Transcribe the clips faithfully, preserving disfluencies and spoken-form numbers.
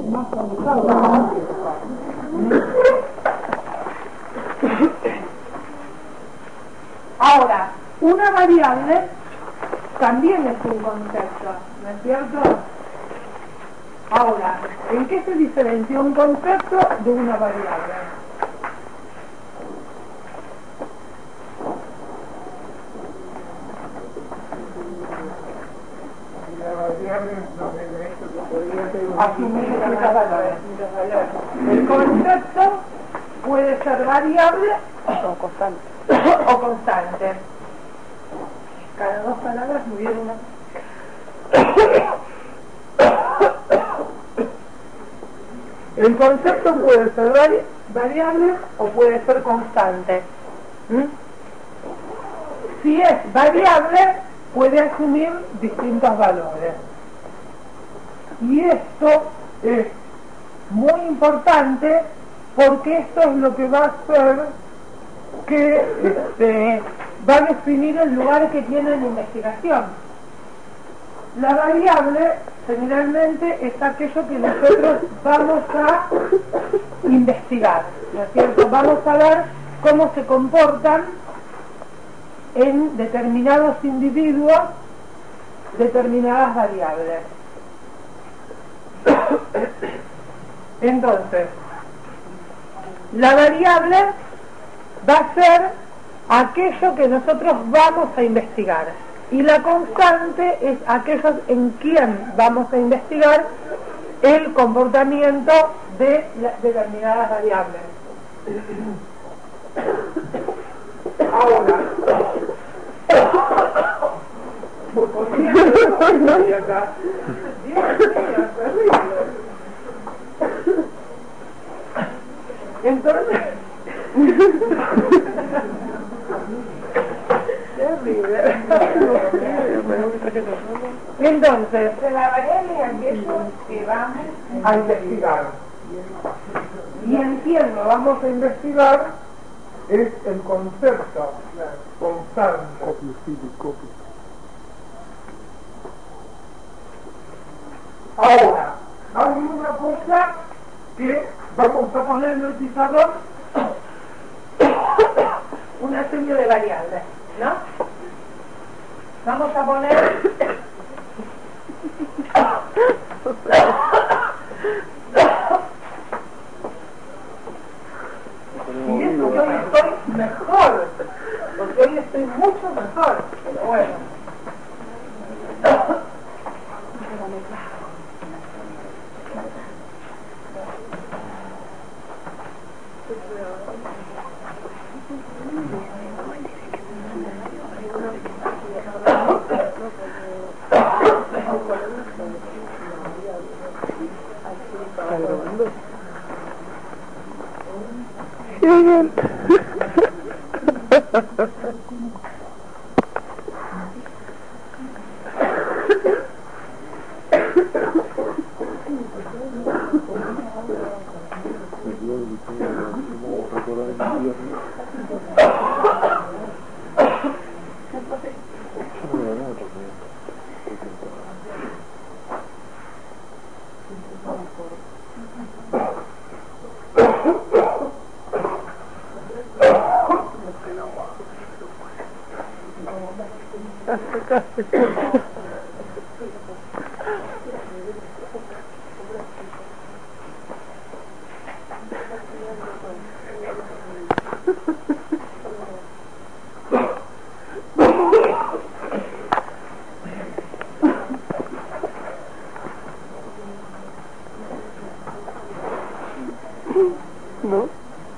más complicado. Ahora, una variable también es un concepto, ¿no es cierto? Ahora, ¿en qué se diferencia un concepto de una variable? Asumir muchos valores. El concepto puede ser variable o constante. o constante. Cada dos palabras muy bien una. El concepto puede ser vari variable o puede ser constante. ¿Mm? Si es variable, puede asumir distintos valores. Y esto es muy importante porque esto es lo que va a hacer que este, va a definir el lugar que tiene en la investigación. La variable generalmente es aquello que nosotros vamos a investigar, ¿no es cierto? Vamos a ver cómo se comportan en determinados individuos determinadas variables. Entonces, la variable va a ser aquello que nosotros vamos a investigar y la constante es aquellos en quien vamos a investigar el comportamiento de las determinadas variables. Ahora, entonces entonces la variable es aquello que vamos a investigar y en quién lo vamos a investigar es el concepto constante. Ahora, hay una cosa que vamos a poner en el pizarrón, una serie de variables, ¿no? Vamos a poner y eso que hoy estoy mejor, porque hoy estoy mucho mejor, pero bueno. ¿No?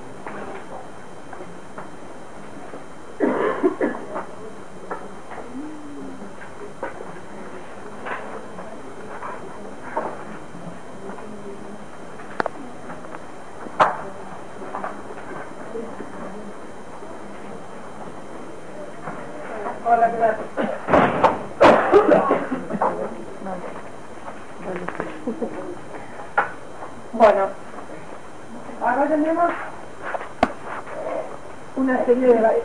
Hola, gracias. Bueno, ahora tenemos una serie de, vari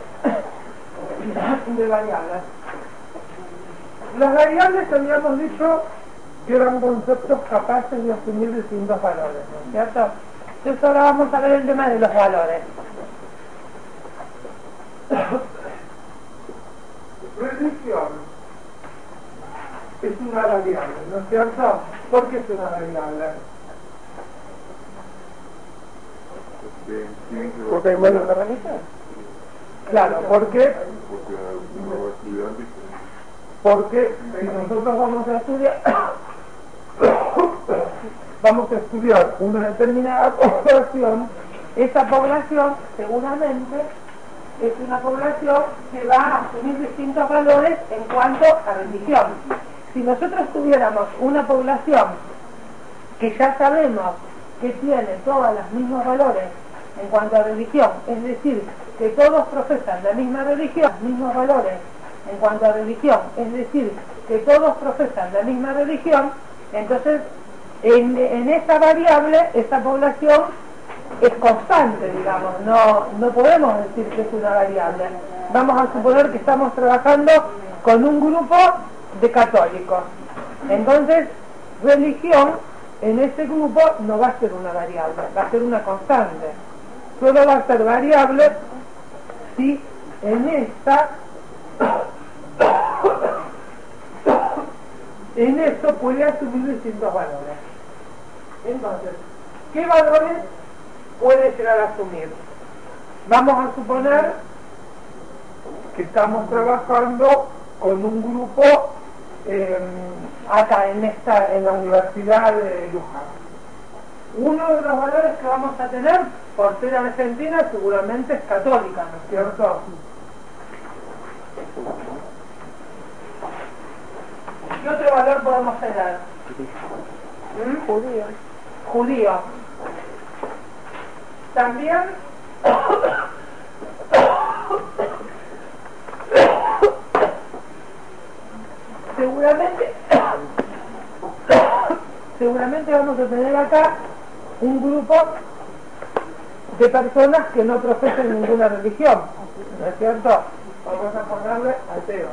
de variables. Las variables habíamos dicho que eran conceptos capaces de asumir distintos valores, ¿no es cierto? Entonces ahora vamos a ver el tema de los valores. Religión es una variable, ¿no es cierto? ¿Por qué es una variable? Porque hay más de una religión. Claro, porque porque si nosotros vamos a estudiar vamos a estudiar una determinada población, esa población seguramente es una población que va a asumir distintos valores en cuanto a religión. Si nosotros tuviéramos una población que ya sabemos que tiene todos los mismos valores en cuanto a religión, es decir, que todos profesan la misma religión, los mismos valores en cuanto a religión, es decir, que todos profesan la misma religión, entonces en, en esa variable, esa población es constante, digamos, no, no podemos decir que es una variable. Vamos a suponer que estamos trabajando con un grupo de católicos, entonces religión en ese grupo no va a ser una variable, va a ser una constante. Solo va a ser variable si en esta en esto puede asumir distintos valores. Entonces, ¿qué valores puede llegar a asumir? Vamos a suponer que estamos trabajando con un grupo eh, acá en esta en la Universidad de Luján. Uno de los valores que vamos a tener, por ser argentina, seguramente es católica, ¿no es cierto? ¿Qué otro valor podemos tener? ¿Mm? Judío. Judío. También seguramente seguramente vamos a tener acá un grupo de personas que no profesan ninguna religión, ¿no es cierto? Vamos a ponerle ateo.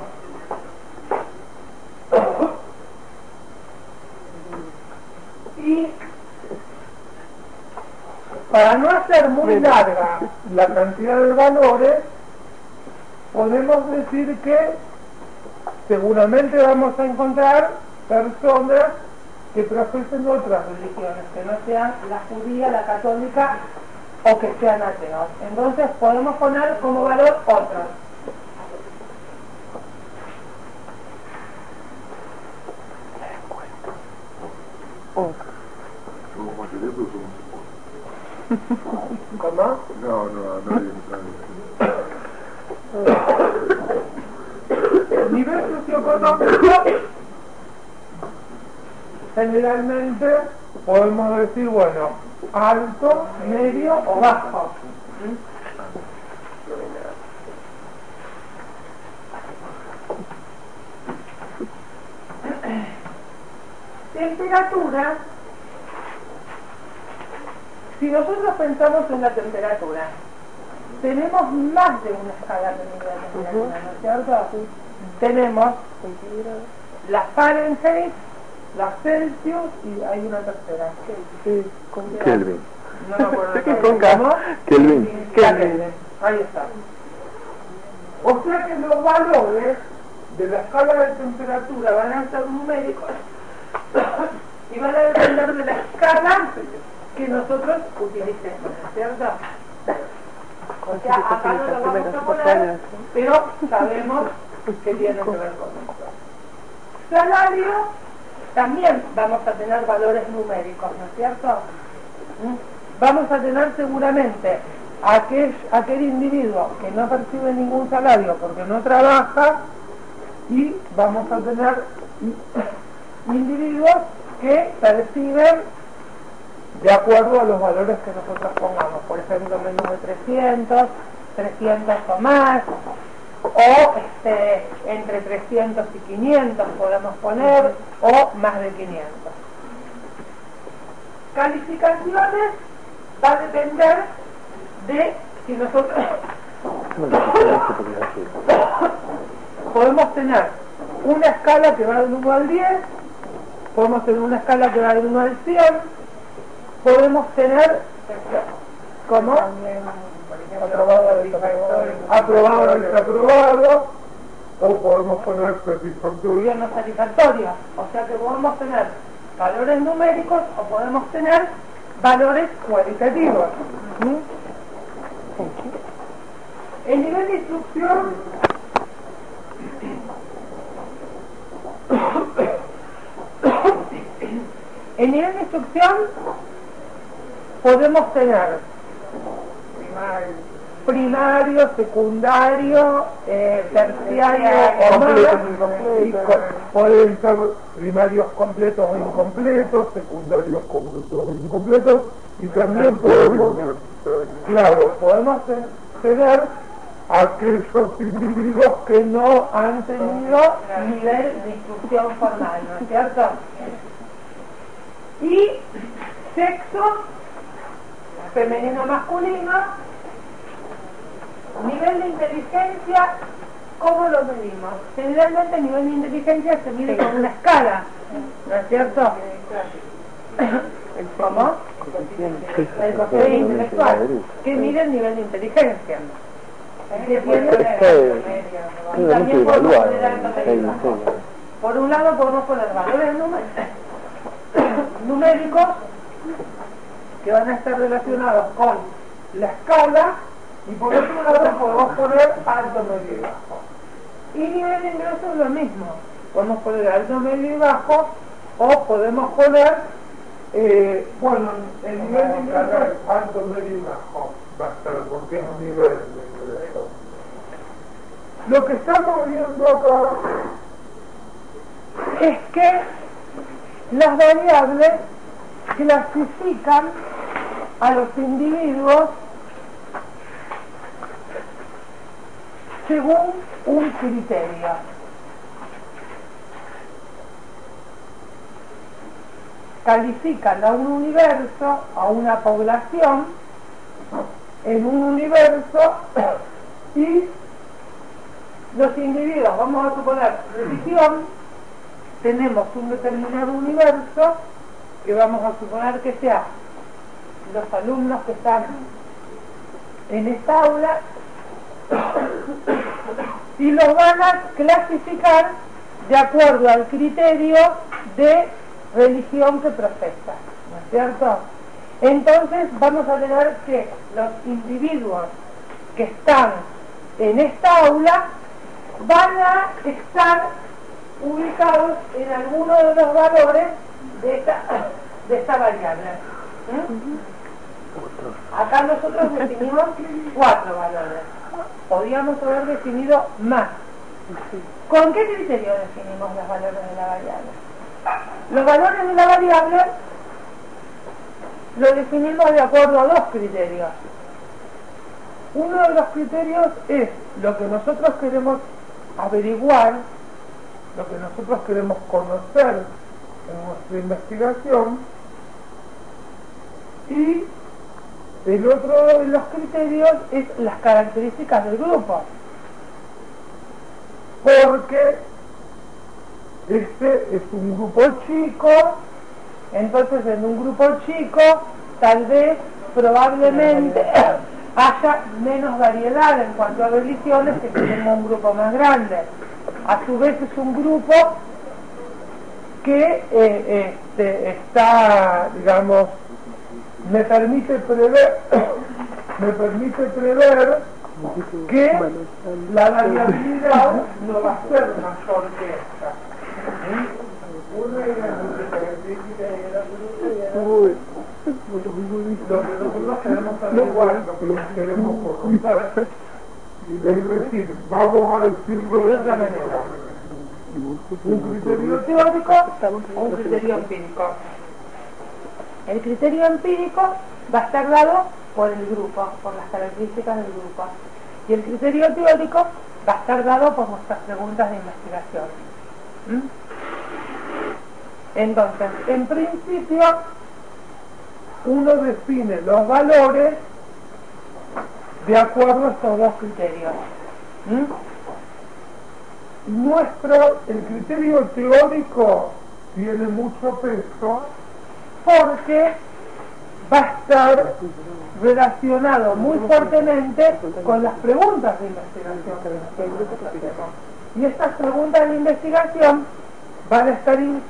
Y para no hacer muy larga la cantidad de valores, podemos decir que seguramente vamos a encontrar personas que profesen otras religiones, que no sean la judía, la católica o que sean ateos. Entonces podemos poner como valor otros. ¿Somos mayoría pero somos pocos? ¿Cómo? No, no, nadie, nadie. Nivel socioeconómico, generalmente podemos decir, bueno, alto, medio o bajo. Temperatura. Si nosotros pensamos en la temperatura, tenemos más de una escala de temperatura, ¿no es cierto? Tenemos la Fahrenheit, la Celsius y hay una tercera. Sí, con Kelvin. No me acuerdo. ¿Qué con K? Kelvin. Kelvin. Ahí está. O sea que los valores de la escala de temperatura van a ser numéricos y van a depender de la escala que nosotros utilicemos, ¿no es cierto? O sea, acá no lo vamos a poner, pero sabemos que tiene que ver con esto. Salario, también vamos a tener valores numéricos, ¿no es cierto? ¿Mm? Vamos a tener seguramente aquel, aquel individuo que no percibe ningún salario porque no trabaja, y vamos a tener individuos que perciben de acuerdo a los valores que nosotros pongamos, por ejemplo menos de trescientos, trescientos o más, o este, entre trescientos y quinientos podemos poner, o más de quinientos. Calificaciones va a depender de si nosotros podemos tener una escala que va del uno al diez, podemos tener una escala que va del uno al cien, podemos tener, ¿cómo? Aprobado, desaprobado. Aprobado, desaprobado, O podemos poner satisfactorio. no satisfactoria, o sea que podemos tener valores numéricos o podemos tener valores cualitativos. ¿Mm? El nivel de instrucción el nivel de instrucción podemos tener primario, secundario, eh, terciario o Completos, más, incompletos. y co- pueden ser primarios completos o incompletos, Secundarios completos o incompletos. Y también podemos, claro, podemos te- tener aquellos individuos que no han tenido nivel de instrucción formal, ¿no es cierto? Y sexo, femenino, masculino, nivel de inteligencia, ¿cómo lo medimos? Generalmente el nivel de inteligencia se mide con una escala, ¿no es cierto? ¿Cómo? El coeficiente intelectual, que mide el nivel de inteligencia. Que tiene- y también podemos poner alto medio bajo. Por un lado podemos poner valores numé- numéricos que van a estar relacionados con la escala, y por otro lado podemos poner alto, medio y bajo. Y nivel de ingreso es lo mismo, podemos poner alto, medio y bajo, o podemos poner, eh, bueno, el nivel de ingreso es alto, medio y bajo. Va a estar porque es un nivel de ingreso. Lo que estamos viendo acá es que las variables clasifican a los individuos según un criterio. Califican a un universo, a una población, en un universo, y los individuos, vamos a suponer religión, tenemos un determinado universo que vamos a suponer que sea los alumnos que están en esta aula, y los van a clasificar de acuerdo al criterio de religión que profesan, ¿no es cierto? Entonces vamos a tener que los individuos que están en esta aula van a estar ubicados en alguno de los valores de esta, de esta variable. ¿Mm? Acá nosotros definimos cuatro valores. Podríamos haber definido más. ¿Con qué criterio definimos los valores de la variable? Los valores de la variable lo definimos de acuerdo a dos criterios. Uno de los criterios es lo que nosotros queremos averiguar, lo que nosotros queremos conocer en nuestra investigación, y el otro de los criterios es las características del grupo, porque este es un grupo chico. Entonces en un grupo chico tal vez probablemente haya menos variedad en cuanto a religiones que si tenga un grupo más grande. A su vez es un grupo que eh, este, está, digamos, me permite prever me permite prever que la variabilidad no va a ser mayor que esta. ¿Sí? Una de las características de la Uy, lo que nosotros queremos averiguar, lo que queremos contar, es decir, vamos a decirlo de esa manera: un criterio teórico o un criterio empírico. El criterio empírico va a estar dado por el grupo, por las características del grupo, y el criterio teórico va a estar dado por nuestras preguntas de investigación. ¿Mm? Entonces, en principio, uno define los valores de acuerdo a estos dos criterios. ¿Mm? Nuestro, el criterio teórico tiene mucho peso porque va a estar relacionado muy fuertemente con las preguntas de investigación que nosotros hacemos. Y estas preguntas de investigación van a estar in,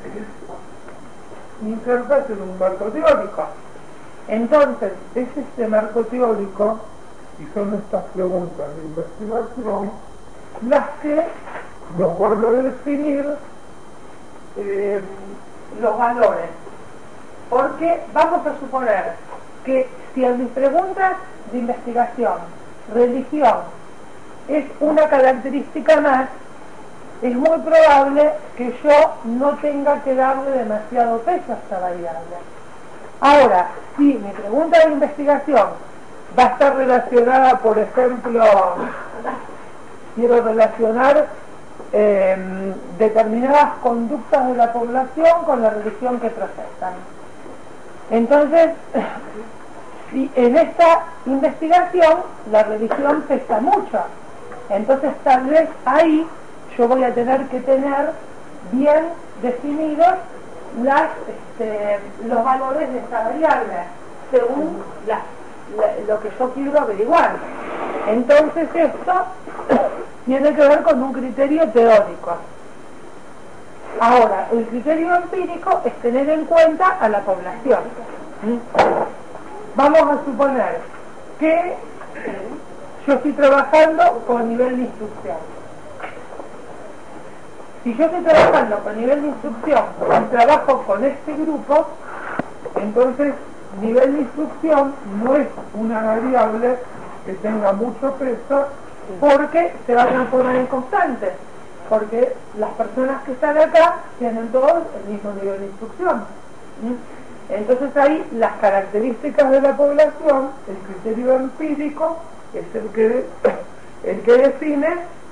insertas en un marco teórico. Entonces, es este marco teórico, y son estas preguntas de investigación, las que nos van a definir eh, los valores. Porque vamos a suponer que si en mis preguntas de investigación, religión es una característica más, es muy probable que yo no tenga que darle demasiado peso a esta variable. Ahora, si mi pregunta de investigación va a estar relacionada, por ejemplo, quiero relacionar eh, determinadas conductas de la población con la religión que profesan. Entonces, si en esta investigación la religión pesa mucho, entonces tal vez ahí yo voy a tener que tener bien definidos las, este, los valores de esta variable, según la, la, lo que yo quiero averiguar. Entonces esto tiene que ver con un criterio teórico. Ahora, el criterio empírico es tener en cuenta a la población. ¿Mm? Vamos a suponer que yo estoy trabajando con nivel de instrucción. Si yo estoy trabajando con nivel de instrucción y trabajo con este grupo, entonces nivel de instrucción no es una variable que tenga mucho peso porque se va a transformar en constante, porque las personas que están acá tienen todos el mismo nivel de instrucción. ¿Mm? Entonces ahí las características de la población, el criterio empírico, es el que, el que define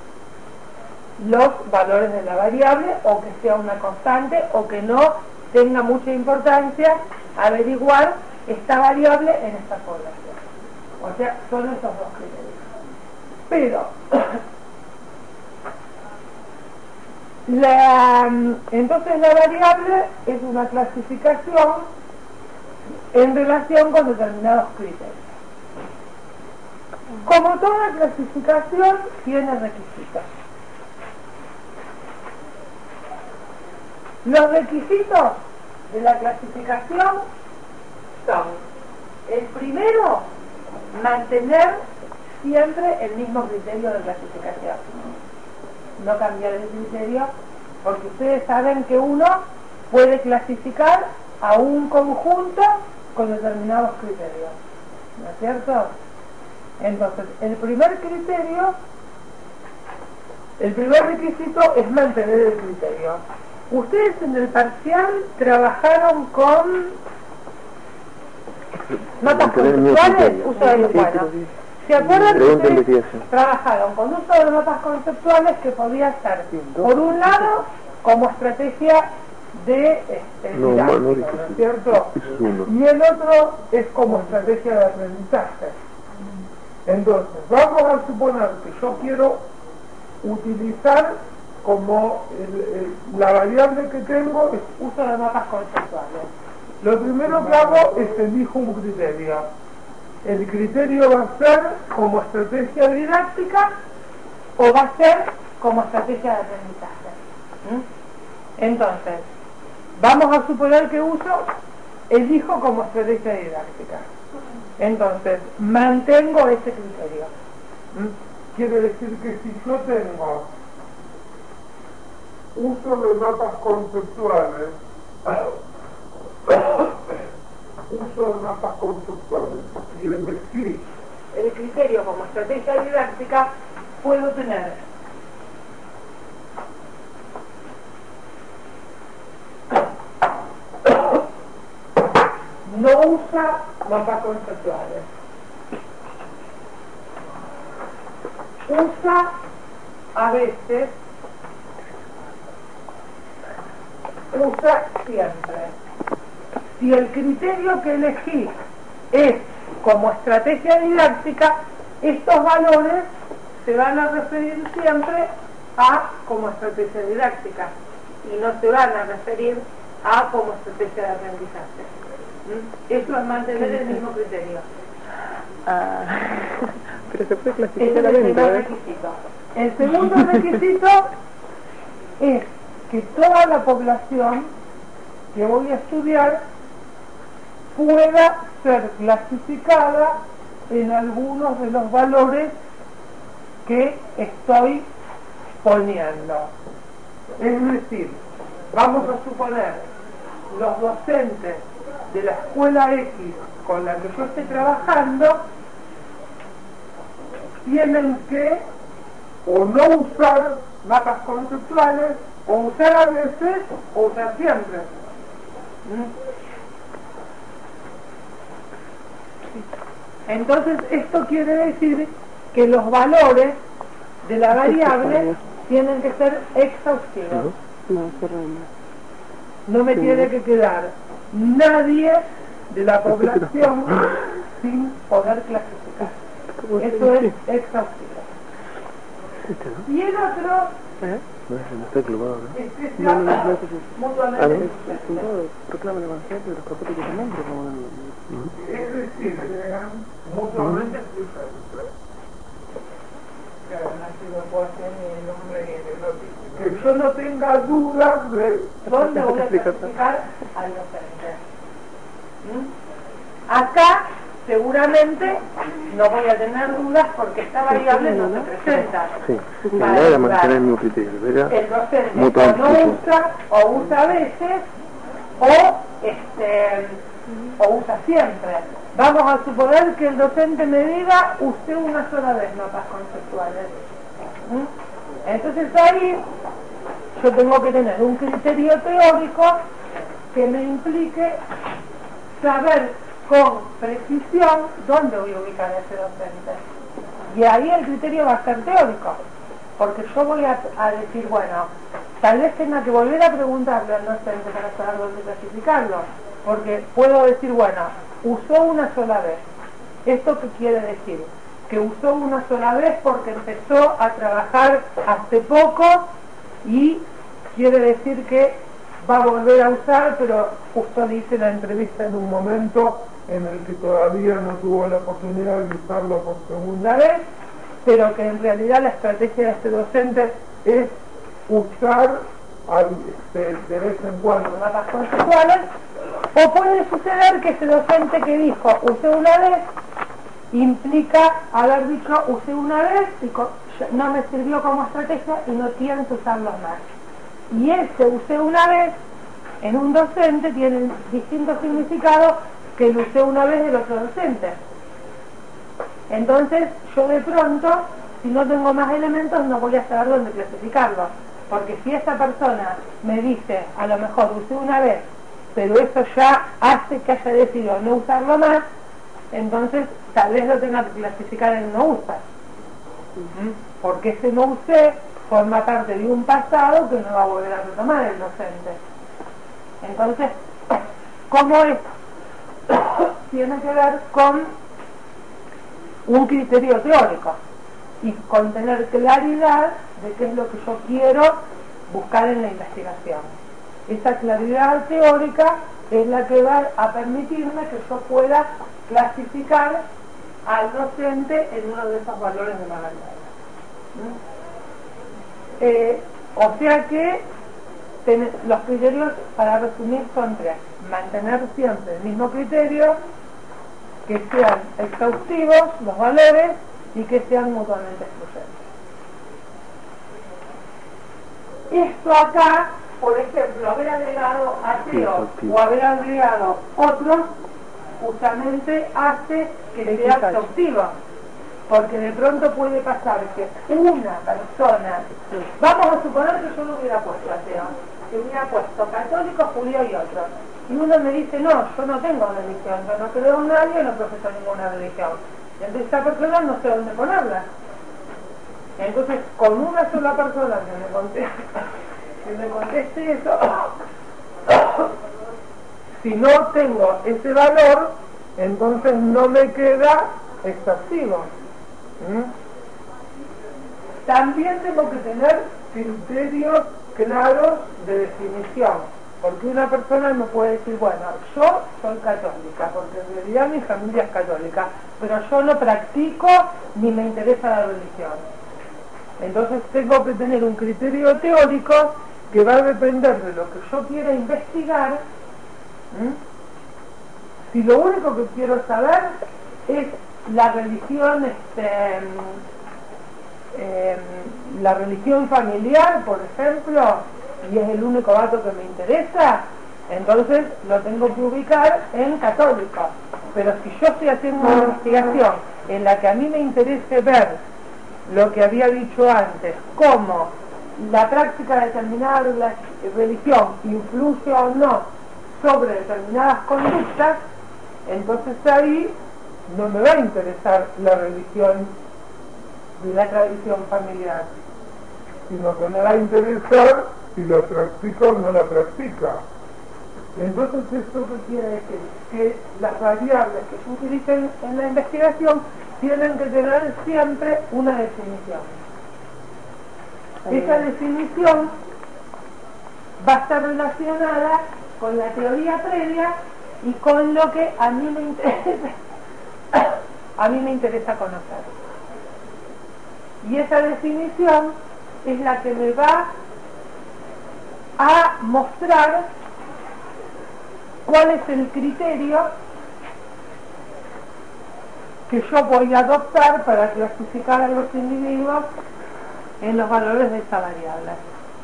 los valores de la variable, o que sea una constante o que no tenga mucha importancia averiguar esta variable en esta población. O sea, son esos dos criterios. Pero la, entonces la variable es una clasificación en relación con determinados criterios. Como toda clasificación tiene requisitos. Los requisitos de la clasificación son: el primero, mantener siempre el mismo criterio de clasificación, no cambiar el criterio, porque ustedes saben que uno puede clasificar a un conjunto con determinados criterios, ¿no es cierto? Entonces, el primer criterio, el primer requisito es mantener el criterio. Ustedes en el parcial trabajaron con notas conceptuales, uso de los buenos. ¿Se acuerdan que ustedes trabajaron con uso de notas conceptuales que podía ser, por un lado, como estrategia de este, no, didáctica, no, no, ¿no es cierto? Es uno. Y el otro es como estrategia de aprendizaje. Entonces, vamos a suponer que yo quiero utilizar como el, el, la variable que tengo es uso de mapas conceptuales. Lo primero que hago es elijo un criterio. El criterio va a ser como estrategia didáctica o va a ser como estrategia de aprendizaje. ¿Mm? Entonces, vamos a suponer que uso, elijo como estrategia didáctica. Entonces, mantengo ese criterio. ¿Mm? Quiere decir que si yo tengo uso de mapas conceptuales, uso de mapas conceptuales y le metí el criterio como estrategia didáctica, puedo tener no usa mapas conceptuales, usa a veces, usa siempre. Si el criterio que elegí es como estrategia didáctica, estos valores se van a referir siempre a como estrategia didáctica. y no se van a referir a como estrategia de aprendizaje. ¿Mm? Eso es mantener el mismo criterio. Ah, pero se puede clasificar. Ese es el primer requisito. El segundo requisito es que toda la población que voy a estudiar pueda ser clasificada en algunos de los valores que estoy poniendo. Es decir, vamos a suponer los docentes de la escuela X con la que yo esté trabajando tienen que o no usar mapas conceptuales, o usar a veces, o usar siempre. ¿Mm? Entonces esto quiere decir que los valores de la variable tienen que ser exhaustivos. No me tiene que quedar nadie de la población sin poder clasificar. Eso es exhaustivo. Y el otro ¿Eh? No, no está clavado, ¿no? es que No, sea no, no, no, mutuamente a ver, excluyente. proclama el evangelio de los católicos también, pero como Es decir, mutuamente excluyente. Que yo no tenga dudas de dónde voy a clasificar al docente. ¿Mm? Acá seguramente no voy a tener dudas porque esta variable no se presenta. Sí, la idea era mantener el mismo criterio, ¿verdad? El docente Mutuamente o no excluyente. usa, o usa a veces, o este o usa siempre. Vamos a suponer que el docente me diga usted una sola vez mapas conceptuales. ¿Mm? Entonces ahí yo tengo que tener un criterio teórico que me implique saber con precisión dónde voy a ubicar a ese docente. Y ahí el criterio va a ser teórico, porque yo voy a, a decir, bueno, tal vez tenga que volver a preguntarle al docente para saber dónde clasificarlo, porque puedo decir, bueno, usó una sola vez. ¿Esto qué quiere decir? Que usó una sola vez porque empezó a trabajar hace poco y quiere decir que va a volver a usar, pero justo dice la entrevista en un momento en el que todavía no tuvo la oportunidad de usarlo por segunda vez, pero que en realidad la estrategia de este docente es usar al, de, de vez en cuando mapas conceptuales. O puede suceder que ese docente que dijo usé una vez implica haber dicho usé una vez y no me sirvió como estrategia y no pienso usarlo más. Y ese usé una vez en un docente tiene distintos significados que el usé una vez del otro docente. Entonces yo de pronto, si no tengo más elementos, no voy a saber dónde clasificarlo, porque si esa persona me dice a lo mejor usé una vez, pero eso ya hace que haya decidido no usarlo más, entonces tal vez lo tenga que clasificar en no usar, porque ese no usé forma parte de un pasado que no va a volver a retomar el docente. Entonces, ¿cómo es? Tiene que ver con un criterio teórico y con tener claridad de qué es lo que yo quiero buscar en la investigación. Esa claridad teórica es la que va a permitirme que yo pueda clasificar al docente en uno de esos valores de la variable. ¿Mm? Eh, o sea que ten, los criterios, para resumir, son tres: mantener siempre el mismo criterio, que sean exhaustivos los valores y que sean mutuamente excluyentes. Esto acá, por ejemplo, haber agregado ateos o haber agregado otros, justamente hace que sea exhaustivo, porque de pronto puede pasar que una persona, vamos a suponer que yo no hubiera puesto ateo, que hubiera puesto católico, judío y otro, y uno me dice, no, yo no tengo religión, yo no creo en nadie, no profeso ninguna religión, y entonces esta persona no sé dónde ponerla. Entonces, con una sola persona que me conteste, que me conteste eso, si no tengo ese valor, entonces no me queda exhaustivo. ¿Mm? También tengo que tener criterios claros de definición, porque una persona me puede decir, bueno, yo soy católica, porque en realidad mi familia es católica, pero yo no practico ni me interesa la religión. Entonces tengo que tener un criterio teórico que va a depender de lo que yo quiera investigar. ¿Mm? Si lo único que quiero saber es la religión, este, eh, la religión familiar, por ejemplo, y es el único dato que me interesa, entonces lo tengo que ubicar en católico. Pero si yo estoy haciendo una investigación en la que a mí me interese ver lo que había dicho antes, cómo la práctica de determinada religión influye o no sobre determinadas conductas, entonces ahí no me va a interesar la religión de la tradición familiar, sino que me va a interesar si la practica o no la practica. Entonces, ¿esto qué quiere decir? Que las variables que se utilicen en la investigación tienen que tener siempre una definición. Esa definición va a estar relacionada con la teoría previa y con lo que a mí me interesa, a mí me interesa conocer. Y esa definición es la que me va a mostrar cuál es el criterio que yo voy a adoptar para clasificar a los individuos en los valores de esa variable.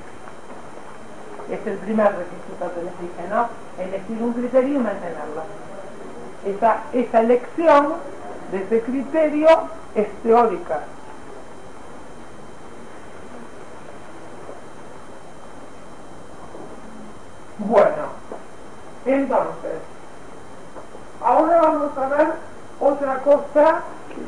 Es el primer requisito que les dije, ¿no? Elegir un criterio y mantenerlo. Esa, esa elección de ese criterio es teórica. Bueno, entonces, ahora vamos a ver otra cosa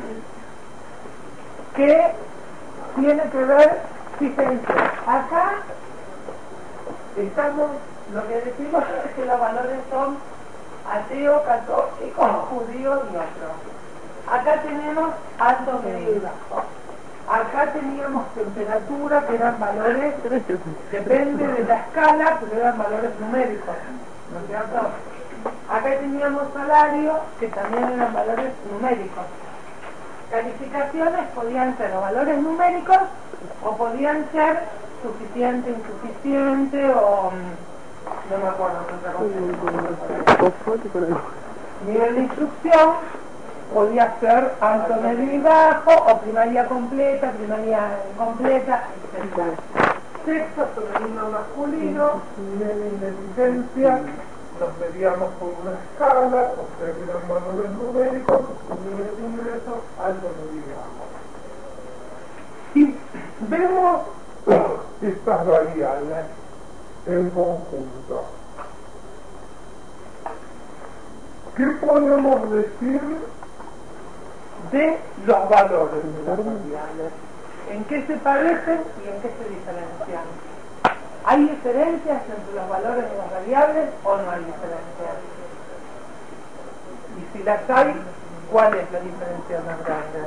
que tiene que ver, fíjense, acá estamos, lo que decimos es que los valores son ateo, católico, judío y otro. Acá tenemos alto, medio y bajo. Acá teníamos temperatura, que eran valores, depende de la escala, pero eran valores numéricos, ¿no es cierto? Acá teníamos salario, que también eran valores numéricos. Calificaciones podían ser o valores numéricos o podían ser suficiente, insuficiente o no me acuerdo qué otra cosa. Nivel de instrucción podía ser alto, medio y bajo, o primaria completa, primaria incompleta, etcétera. Sexo femenino, masculino, nivel de inteligencia, Nos medíamos por una escala, o sea que eran valores numéricos, nivel de ingreso, alto, medio y bajo. y vemos Estas variables en conjunto. ¿Qué podemos decir de los valores de las variables? ¿En qué se parecen y en qué se diferencian? ¿Hay diferencias entre los valores de las variables o no hay diferencias? Y si las hay, ¿cuál es la diferencia más grande?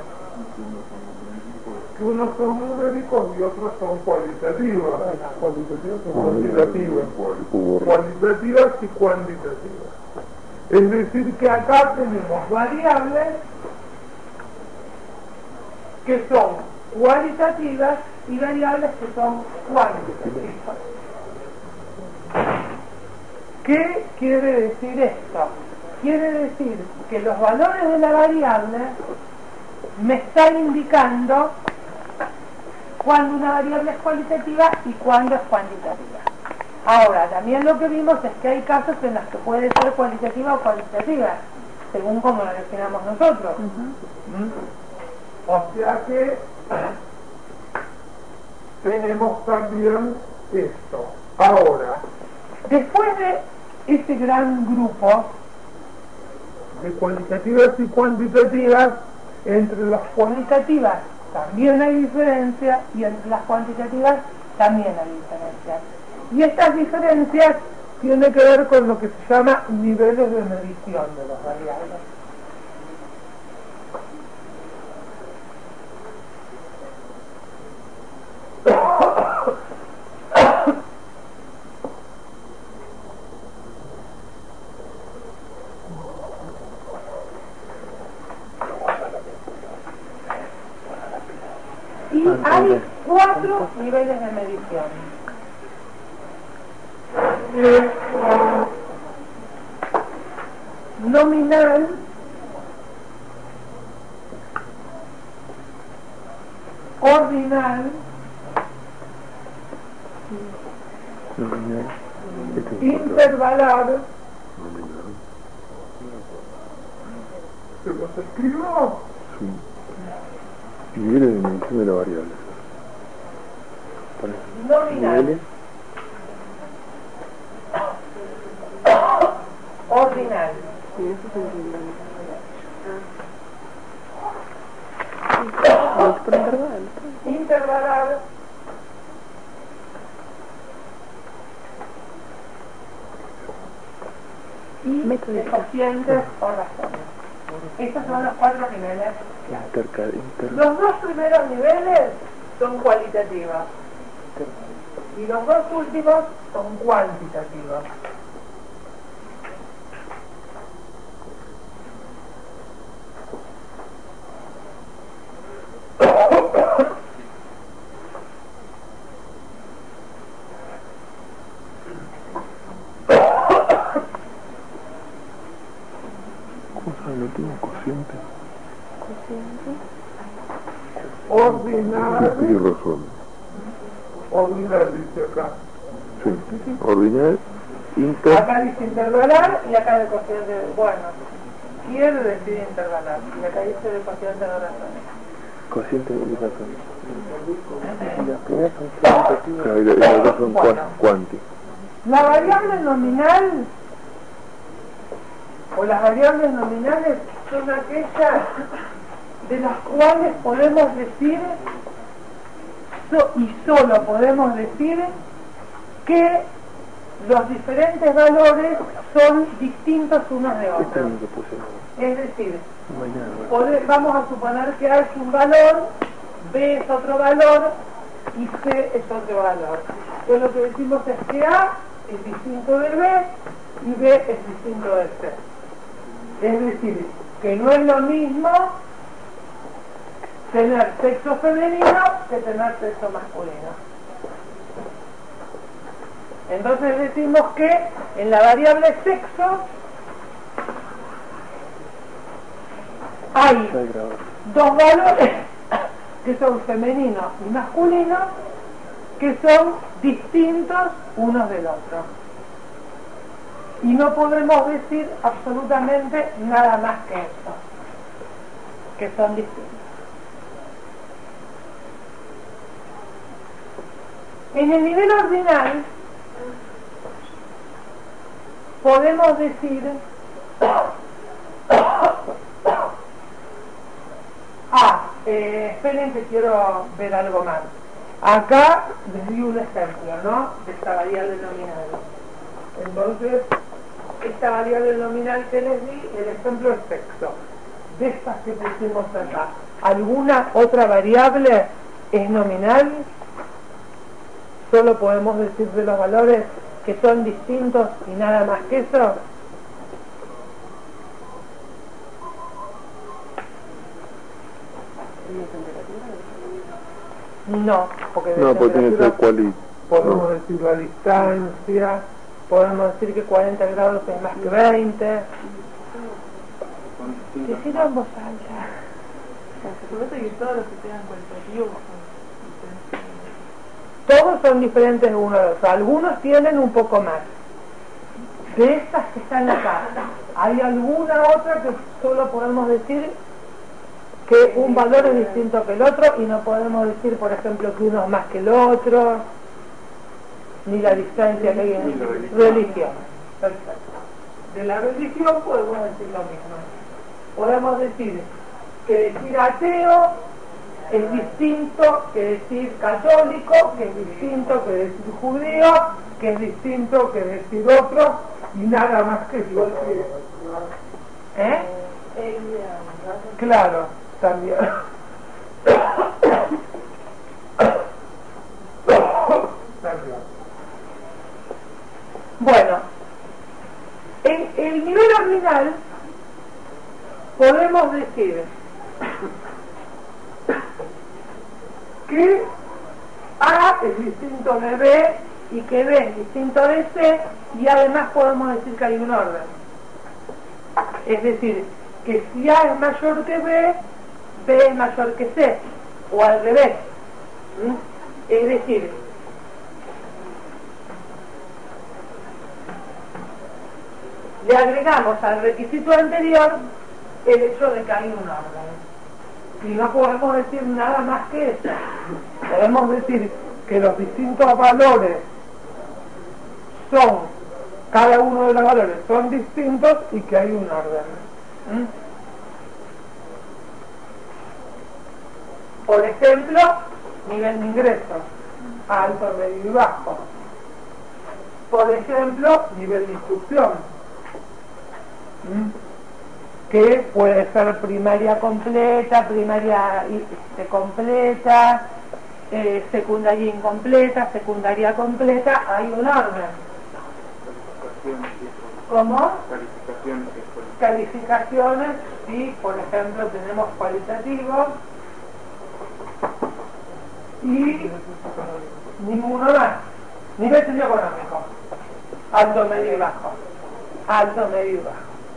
que unos son numéricos y otros son cualitativos? Cualitativas y cuantitativas. Cualitativas y cuantitativas. Es decir, que acá tenemos Variables que son cualitativas y variables que son cuantitativas. ¿Qué quiere decir esto? Quiere decir que los valores de la variable me están indicando cuando una variable es cualitativa y cuando es cuantitativa. Ahora, también lo que vimos es que hay casos en los que puede ser cualitativa o cuantitativa, según como lo definamos nosotros. ¿Mm? O sea que tenemos también esto. Ahora, Después de ese gran grupo de cualitativas y cuantitativas, entre las cualitativas también hay diferencia y entre las cuantitativas también hay diferencias. Y estas diferencias tienen que ver con lo que se llama niveles de medición de las variables. Y hay cuatro niveles de medición. Nominal, ordinal, Nominal. intervalar, ¿Se los escribo? Sí. Niveles de medición de la variable. nominal, Niveles. ordinal, Sí, eso se entiende. Ah. Por intervalo. intervalar, y Método de cocientes o razones. Estos son los cuatro niveles. Interca, inter... Los dos primeros niveles son cualitativos y los dos últimos son cuantitativos. ¿Cómo saben lo último? Cociente. Ordinal, Y razón. ordinal dice acá. Sí. Ordinal, inter... Acá dice intervalar y acá de cociente. Bueno, quiere decir intervalar y acá dice de cociente no razones. Cociente y razón. Y las primeras son cuantitativas. Claro, y las otras son Bueno. cuanti. La variable nominal o las variables nominales son aquellas de las cuales podemos decir so, y solo podemos decir que los diferentes valores son distintos unos de Esto es otros. lo que puse ahora. Es decir, Mañana. pode- vamos a suponer que hay un valor, B es otro valor y C es otro valor. Entonces lo que decimos es que A es distinto de B y B es distinto de C. Es decir, que no es lo mismo tener sexo femenino que tener sexo masculino. Entonces decimos que en la variable sexo hay Está grabado. dos valores que son femenino y masculino que son distintos unos del otro. Y no podemos decir absolutamente nada más que eso, que son distintos. En el nivel ordinal podemos decir ah, eh, esperen que quiero ver algo más. Acá les di un ejemplo, ¿no? De esta variable nominal. Entonces, esta variable nominal que les di, el ejemplo es sexo. De estas que pusimos acá, ¿alguna otra variable es nominal? Solo podemos decir de los valores que son distintos y nada más que eso. No, porque de No, porque tiene que ser temperatura cuali. Podemos decir la distancia. podemos decir que cuarenta grados es más que veinte. Decirlo en voz alta. Suponete que todos los que sean cualitativos Todos son diferentes de uno de otro. Algunos tienen un poco más. De estas que están acá, ¿hay alguna otra que solo podemos decir que un valor es distinto que el otro y no podemos decir, por ejemplo, que uno es más que el otro, ni la distancia que hay en religión? Perfecto. De la religión podemos decir lo mismo. Podemos decir que decir ateo es distinto que decir católico, que es distinto que decir judío, que es distinto que decir otro, y nada más que eso. ¿Eh? Claro, también. Bueno, en el nivel ordinal podemos decir que A es distinto de B y que B es distinto de C, y además podemos decir que hay un orden. Es decir, que si A es mayor que B, B es mayor que C, o al revés. ¿Mm? Es decir, le agregamos al requisito anterior el hecho de que hay un orden. Y no podemos decir nada más que eso. Podemos decir que los distintos valores son, cada uno de los valores son distintos y que hay un orden. ¿Mm? Por ejemplo, nivel de ingresos, alto, medio y bajo. Por ejemplo, nivel de instrucción, ¿Mm? que puede ser primaria completa, primaria este, completa, eh, secundaria incompleta, secundaria completa, hay un orden. ¿Cómo? Calificaciones. Calificaciones, sí, por ejemplo tenemos cualitativos y ninguno más. Nivel socioeconómico, alto, medio y bajo. Alto, medio y bajo.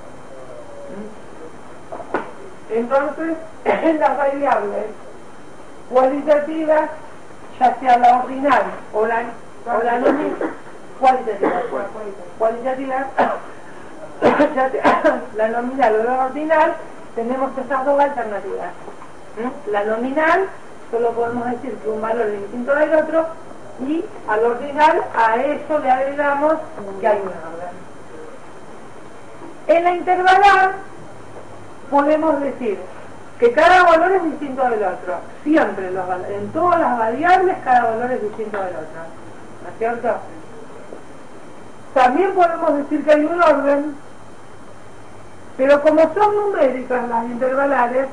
Entonces, en las variables cualitativas, ya sea la ordinal o la, o la nominal, cualitativa, cualitativa, ya sea la nominal o la ordinal, tenemos estas dos alternativas. ¿Mm? La nominal, solo podemos decir que un valor es distinto del otro, y al ordinal, a eso le agregamos que hay un orden. En la intervalar, podemos decir que cada valor es distinto del otro. Siempre, los, en todas las variables, cada valor es distinto del otro. ¿No es cierto? También podemos decir que hay un orden, pero como son numéricas las intervalares,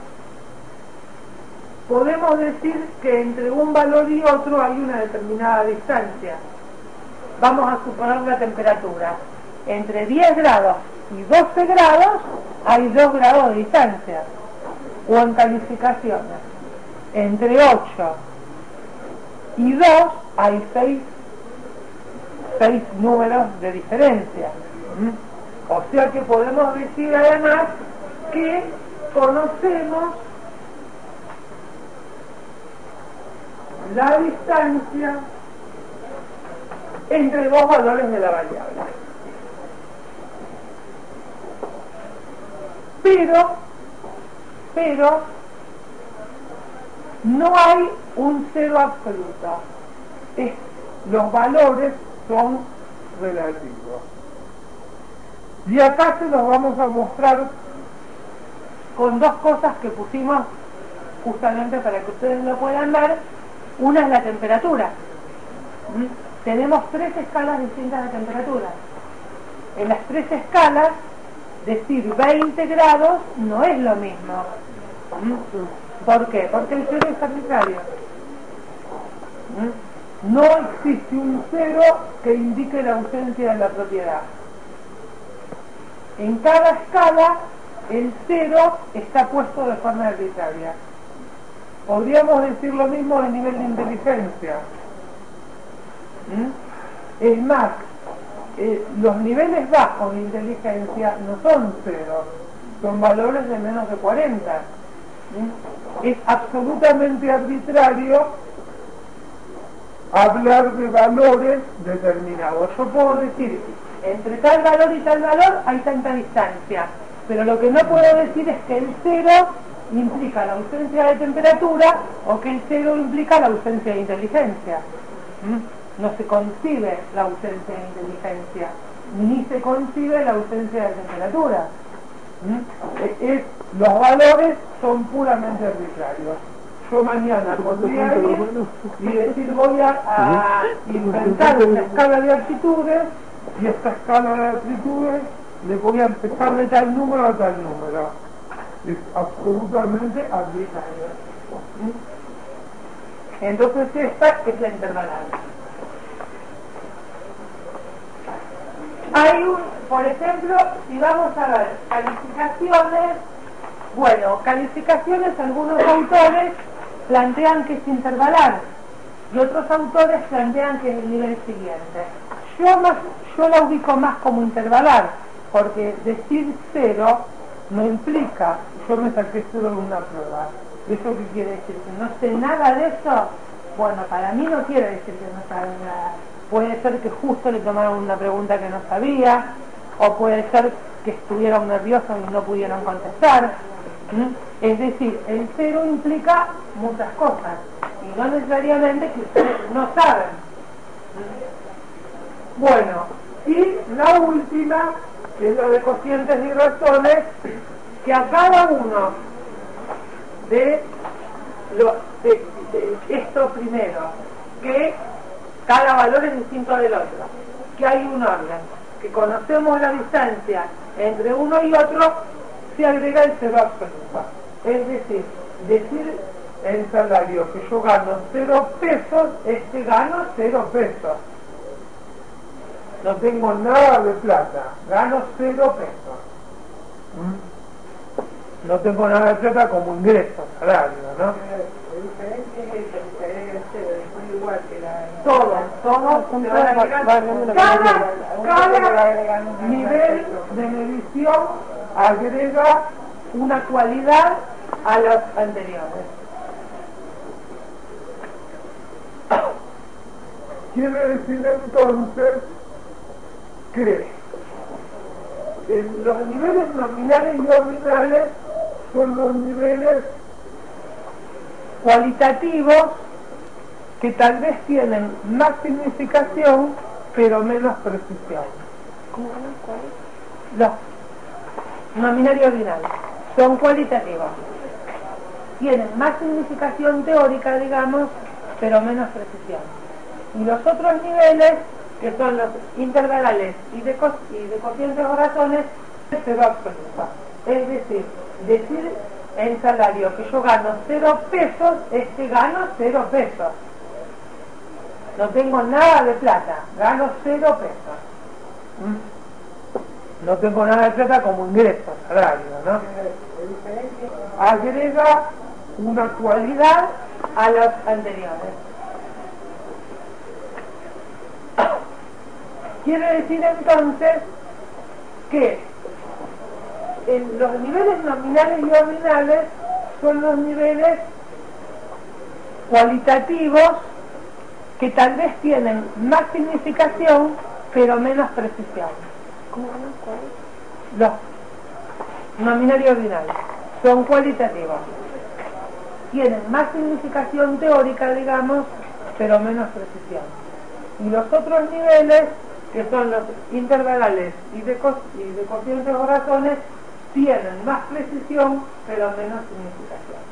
podemos decir que entre un valor y otro hay una determinada distancia. Vamos a suponer la temperatura. Entre diez grados y doce grados hay dos grados de distancia. O en calificaciones, entre ocho y dos hay seis, seis números de diferencia. ¿Mm? O sea que podemos decir además que conocemos la distancia entre dos valores de la variable. Pero, pero, no hay un cero absoluto. Es, los valores son relativos. Y acá se los vamos a mostrar con dos cosas que pusimos justamente para que ustedes lo puedan ver. Una es la temperatura. ¿Mm? Tenemos tres escalas distintas de temperatura. En las tres escalas, decir veinte grados no es lo mismo. ¿Mm? ¿Por qué? Porque el cero es arbitrario. ¿Mm? No existe un cero que indique la ausencia de la propiedad. En cada escala, el cero está puesto de forma arbitraria. Podríamos decir lo mismo del nivel de inteligencia. ¿Mm? Es más, eh, los niveles bajos de inteligencia no son cero, son valores de menos de cuarenta. ¿Mm? Es absolutamente arbitrario hablar de valores determinados. Yo puedo decir, entre tal valor y tal valor hay tanta distancia, pero lo que no puedo decir es que el cero implica la ausencia de temperatura o que el cero implica la ausencia de inteligencia. ¿Mm? No se concibe la ausencia de inteligencia, ni se concibe la ausencia de temperatura. ¿Mm? Es, es, los valores son puramente arbitrarios. Yo mañana podría ir y decir voy a, a inventar una escala de altitudes, y esta escala de altitudes le voy a empezar de tal número a tal número. Es absolutamente arbitrario. ¿Mm? Entonces esta es la intervalal. Hay un, por ejemplo, si vamos a ver calificaciones, bueno, calificaciones, algunos autores plantean que es intervalar y otros autores plantean que es el nivel siguiente. Yo, más, yo la ubico más como intervalar, porque decir cero no implica, yo me saqué cero en una prueba. ¿Eso qué quiere decir? ¿Que no sé nada de eso? Bueno, para mí no quiere decir que no sabe nada. Puede ser que justo le tomaron una pregunta que no sabía, o puede ser que estuvieron nerviosos y no pudieron contestar. ¿Mm? Es decir, el cero implica muchas cosas, y no necesariamente que ustedes no saben. ¿Mm? Bueno, y la última, que es la de cocientes y razones, que a cada uno de, lo, de, de esto primero, que cada valor es distinto del otro, que hay un orden, que conocemos la distancia entre uno y otro, se agrega el cero absoluto. Es decir, decir en salario que yo gano cero pesos es que gano cero pesos. No tengo nada de plata, gano cero pesos. ¿Mm? No tengo nada de plata como ingreso, salario, ¿no? La diferencia es esa, diferencia es cero, es igual que la... Todo, todo, Se van agregando, cada, cada agregando una nivel de medición agrega una cualidad a los anteriores. Quiere decir entonces que en los niveles nominales y ordinales son los niveles cualitativos que tal vez tienen más significación pero menos precisión. ¿Cómo? ¿Cuál? Los nominal y ordinal son cualitativos, tienen más significación teórica, digamos, pero menos precisión. Y los otros niveles, que son los intervalales y de, co y de cocientes o razones, es cero absoluto. Es decir, decir en salario que yo gano cero pesos es que gano cero pesos. No tengo nada de plata, gano cero pesos. ¿Mm? No tengo nada de plata como ingreso, salario, ¿no? Agrega una cualidad a los anteriores. Quiere decir entonces que en los niveles nominales y ordinales son los niveles cualitativos que tal vez tienen más significación pero menos precisión. ¿Cómo? ¿Cuál? Los nominal y ordinal son cualitativos, tienen más significación teórica, digamos, pero menos precisión. Y los otros niveles, que son los intervalales y de, co y de cocientes o razones, tienen más precisión pero menos significación.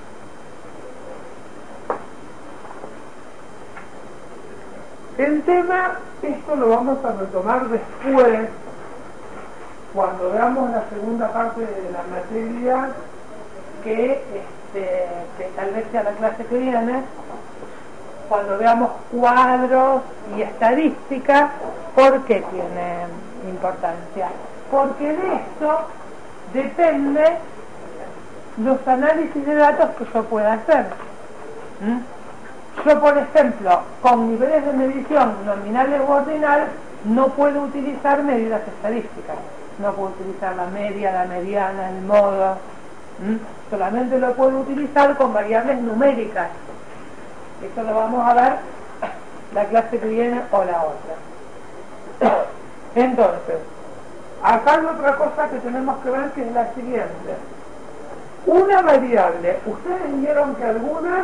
El tema, esto lo vamos a retomar después, cuando veamos la segunda parte de la materia, que, este, que tal vez sea la clase que viene, cuando veamos cuadros y estadística. ¿Por qué tiene importancia? Porque de esto depende los análisis de datos que yo pueda hacer. ¿Mm? Yo, por ejemplo, con niveles de medición nominales u ordinales, no puedo utilizar medidas estadísticas. No puedo utilizar la media, la mediana, el modo. ¿Mm? Solamente lo puedo utilizar con variables numéricas. Esto lo vamos a ver la clase que viene o la otra. Entonces, acá hay otra cosa que tenemos que ver, que es la siguiente. Una variable, ustedes vieron que algunas,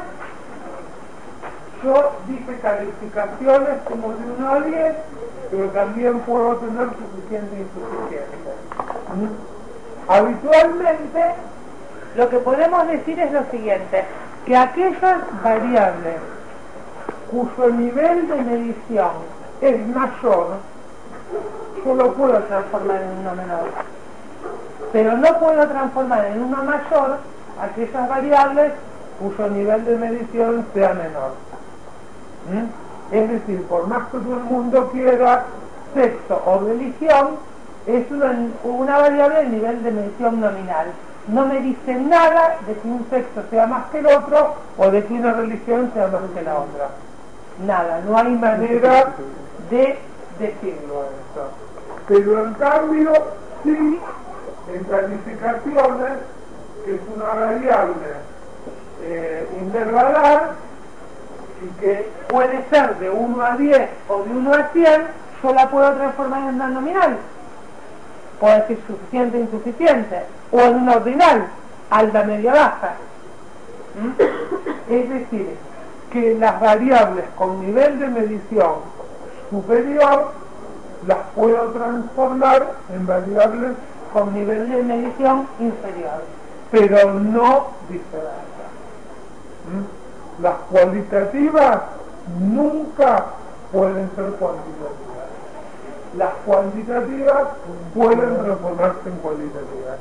yo dije calificaciones como de uno a diez, pero también puedo tener suficiente e insuficiente. ¿Mm? Habitualmente, lo que podemos decir es lo siguiente, que aquellas variables cuyo nivel de medición es mayor, yo lo puedo transformar en uno menor, pero no puedo transformar en uno mayor aquellas variables cuyo nivel de medición sea menor. ¿Mm? Es decir, por más que todo el mundo quiera sexo o religión, es una, una variable de nivel de medición nominal, no me dice nada de que un sexo sea más que el otro o de que una religión sea más que la otra. Nada, no hay manera de decirlo eso. Pero en cambio, sí, en calificaciones, que es una variable eh, intervalar y que puede ser de uno a diez o de uno a cien, yo la puedo transformar en una nominal. Puedo decir suficiente, insuficiente, o en una ordinal, alta, media, baja. ¿Mm? Es decir, que las variables con nivel de medición superior las puedo transformar en variables con nivel de medición inferior, pero no viceversa. ¿Mm? Las cualitativas nunca pueden ser cuantitativas. Las cuantitativas pueden transformarse en cualitativas.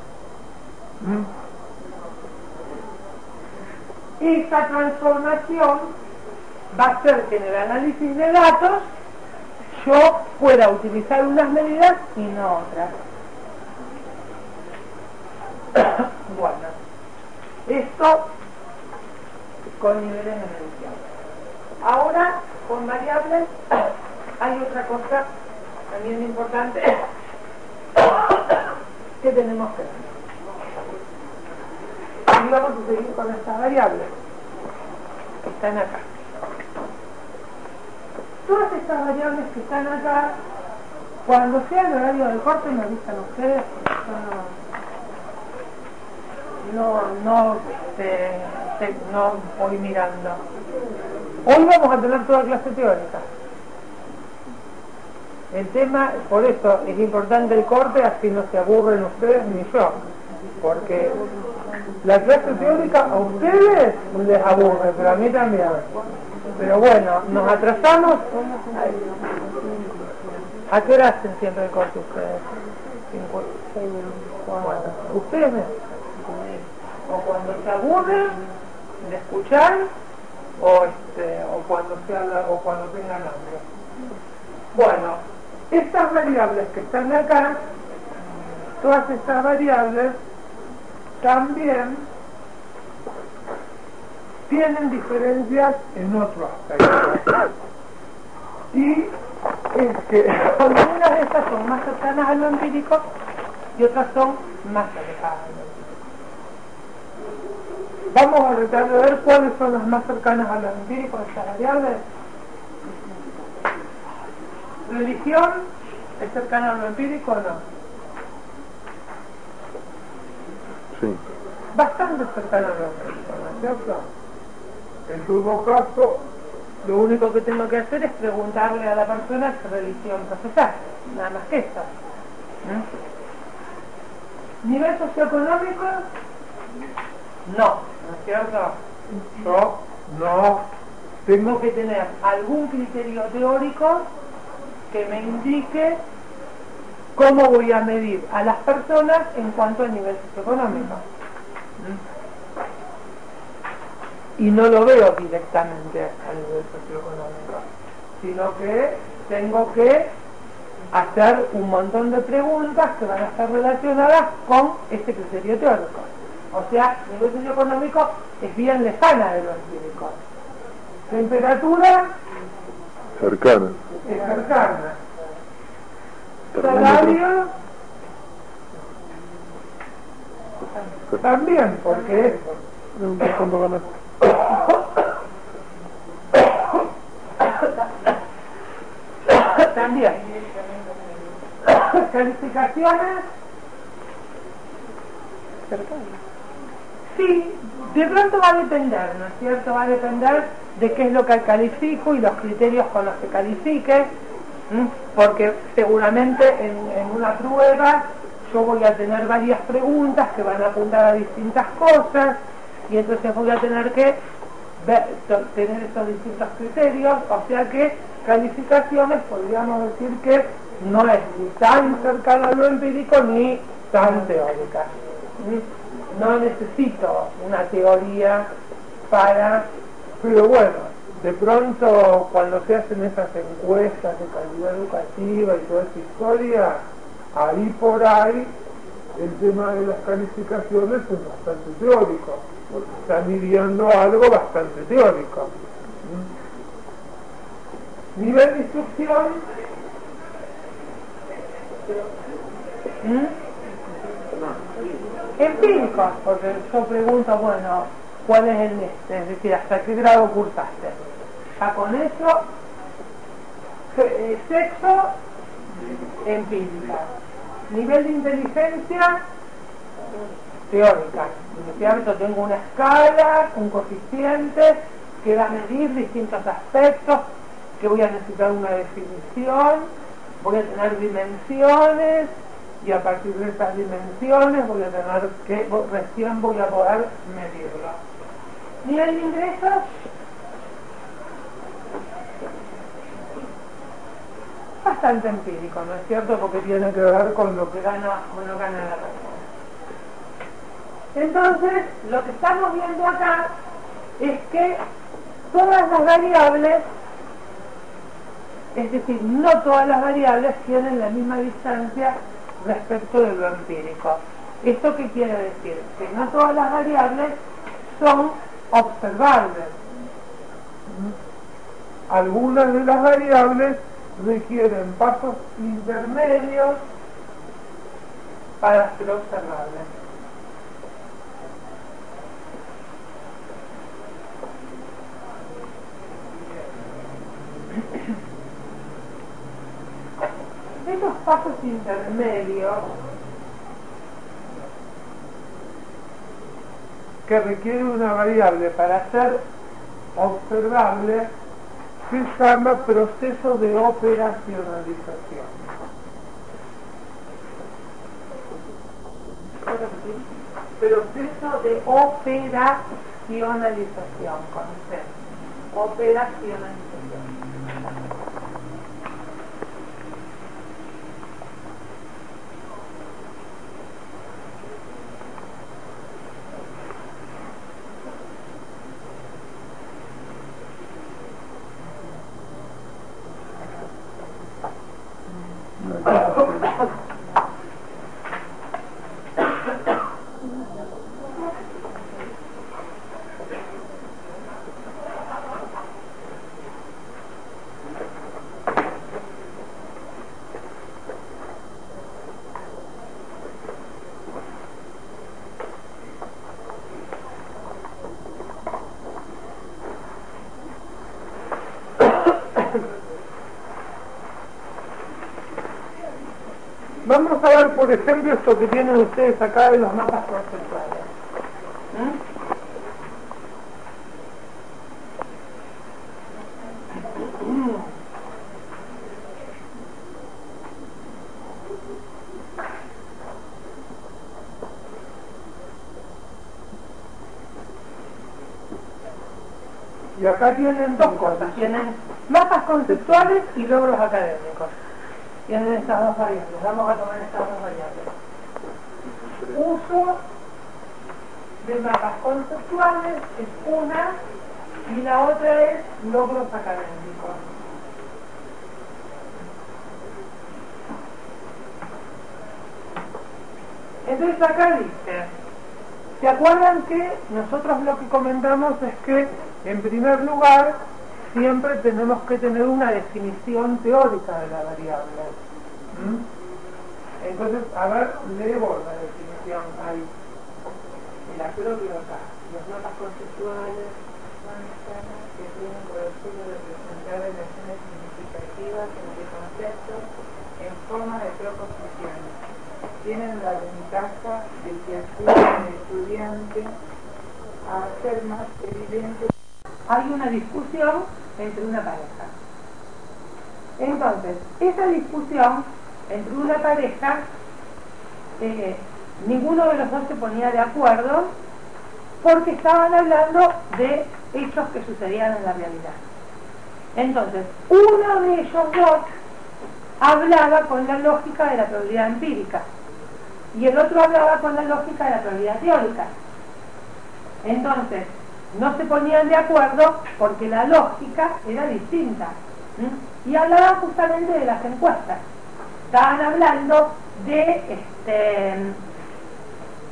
¿Mm? Esta transformación va a hacer que en el análisis de datos yo pueda utilizar unas medidas y no otras. Bueno, esto con niveles de medición. Ahora, con variables, hay otra cosa también importante que tenemos que ver. Y vamos a seguir con estas variables que están acá. Todas estas variables que están acá, cuando sea el horario del corte me avisan ustedes, porque yo no, no, no, te, te, no voy mirando. Hoy vamos a tener toda clase teórica. El tema, por eso es importante el corte, así no se aburren ustedes ni yo, porque la clase teórica a ustedes les aburre, pero a mí también. Pero bueno, nos atrasamos. ¿A qué hora hacen siempre el corte ustedes? Bueno, ustedes me... o cuando se aburren de escuchar o, este, o cuando se habla, o cuando tengan hambre. Bueno, estas variables que están acá, todas estas variables también tienen diferencias en otro aspecto. Y es que algunas de estas son más cercanas a lo empírico y otras son más alejadas a lo empírico. Vamos a tratar de ver cuáles son las más cercanas a lo empírico de estas variables. ¿Religión es cercana a lo empírico o no? Sí. Bastante cercana a lo empírico, ¿no es cierto? En todo caso, Lo único que tengo que hacer es preguntarle a la persona qué religión profesa, nada más que eso. ¿Mm? ¿Nivel socioeconómico? No, ¿no es cierto? yo no Tengo que tener algún criterio teórico que me indique cómo voy a medir a las personas en cuanto al nivel socioeconómico. ¿Mm? Y no lo veo directamente a nivel socioeconómico, sino que tengo que hacer un montón de preguntas que van a estar relacionadas con este criterio teórico. O sea, el nivel socioeconómico es bien lejana de lo empírico. Temperatura Cercana. es cercana. Salario también, porque es ¿Cuánto ganas? también. Calificaciones. Sí, de pronto va a depender, ¿no es cierto? Va a depender de qué es lo que califico y los criterios con los que califique, ¿m? Porque seguramente en, en una prueba yo voy a tener varias preguntas que van a apuntar a distintas cosas y entonces voy a tener que ver, tener esos distintos criterios, o sea que calificaciones podríamos decir que no es ni tan cercana a lo empírico ni tan teórica. ¿Mm? No necesito una teoría para... Pero bueno, de pronto cuando se hacen esas encuestas de calidad educativa y toda esa historia, ahí por ahí el tema de las calificaciones es bastante teórico, porque está midiendo algo bastante teórico. ¿Mm? Nivel de instrucción. ¿Mm? Empírico, porque yo pregunto, bueno, ¿cuál es el este? Es decir, ¿hasta qué grado cursaste? Ya con eso, sexo, empírica. Nivel de inteligencia, teórica. Yo tengo una escala, un coeficiente que va a medir distintos aspectos, que voy a necesitar una definición, voy a tener dimensiones, y a partir de estas dimensiones voy a tener que, recién voy a poder medirlo. Nivel de ingresos, bastante empírico, ¿no es cierto? Porque tiene que ver con lo que gana o no gana la persona. Entonces, lo que estamos viendo acá es que todas las variables, es decir, no todas las variables tienen la misma distancia respecto de lo empírico. ¿Esto qué quiere decir? Que no todas las variables son observables. Algunas de las variables requieren pasos intermedios para ser observables. Esos pasos intermedios que requiere una variable para ser observable se llama proceso de operacionalización. Proceso de operacionalización, con C. Operacionalización. Vamos a ver, por ejemplo, esto que tienen ustedes acá de los mapas conceptuales. ¿Mm? Y acá tienen dos cosas, tienen mapas conceptuales y logros académicos. Tienen estas dos variables, vamos a tomar estas dos variables. Uso de mapas conceptuales es una y la otra es logros académicos. Entonces acá dice, ¿se acuerdan que nosotros lo que comentamos es que en primer lugar siempre tenemos que tener una definición teórica de la variable? ¿Mm? Entonces, a ver, leemos la definición ahí. La propia acá. Los mapas conceptuales son escalas que tienen por objeto de representar relaciones significativas entre conceptos en forma de proposiciones. Tienen la ventaja de que ayudan al estudiante a hacer más evidente. Hay una discusión entre una pareja. Entonces, esa discusión entre una pareja, eh, ninguno de los dos se ponía de acuerdo porque estaban hablando de hechos que sucedían en la realidad. Entonces, uno de ellos dos hablaba con la lógica de la probabilidad empírica y el otro hablaba con la lógica de la probabilidad teórica. Entonces, no se ponían de acuerdo porque la lógica era distinta. ¿Mm? Y hablaban justamente de las encuestas. Estaban hablando de este,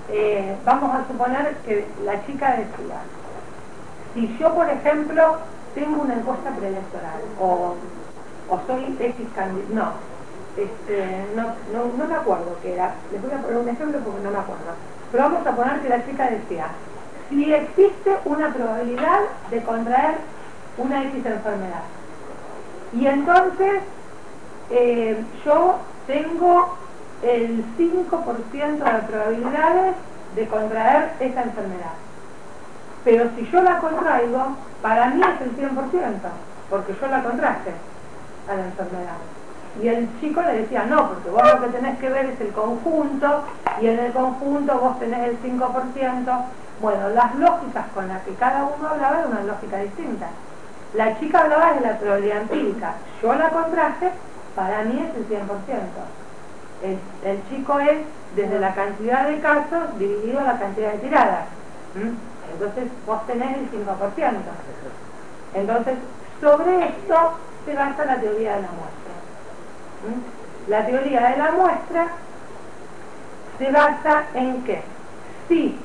eh, vamos a suponer que la chica decía, si yo, por ejemplo, tengo una encuesta preelectoral, o, o soy X candidato, no, este, no, no, no me acuerdo qué era, les voy a poner un ejemplo porque no me acuerdo, pero vamos a poner que la chica decía, si existe una probabilidad de contraer una X enfermedad, y entonces eh, yo tengo el cinco por ciento de probabilidades de contraer esa enfermedad, pero si yo la contraigo, para mí es el cien por ciento, porque yo la contraje a la enfermedad. Y el chico le decía, no, porque vos lo que tenés que ver es el conjunto, y en el conjunto vos tenés el cinco por ciento. Bueno, las lógicas con las que cada uno hablaba eran una lógica distinta. La chica hablaba de la probabilidad empírica, yo la contraje, para mí es el cien por ciento. El, el chico es desde la cantidad de casos dividido la cantidad de tiradas. ¿Mm? Entonces vos tenés el cinco por ciento. Entonces, sobre esto se basa la teoría de la muestra. ¿Mm? La teoría de la muestra se basa en que si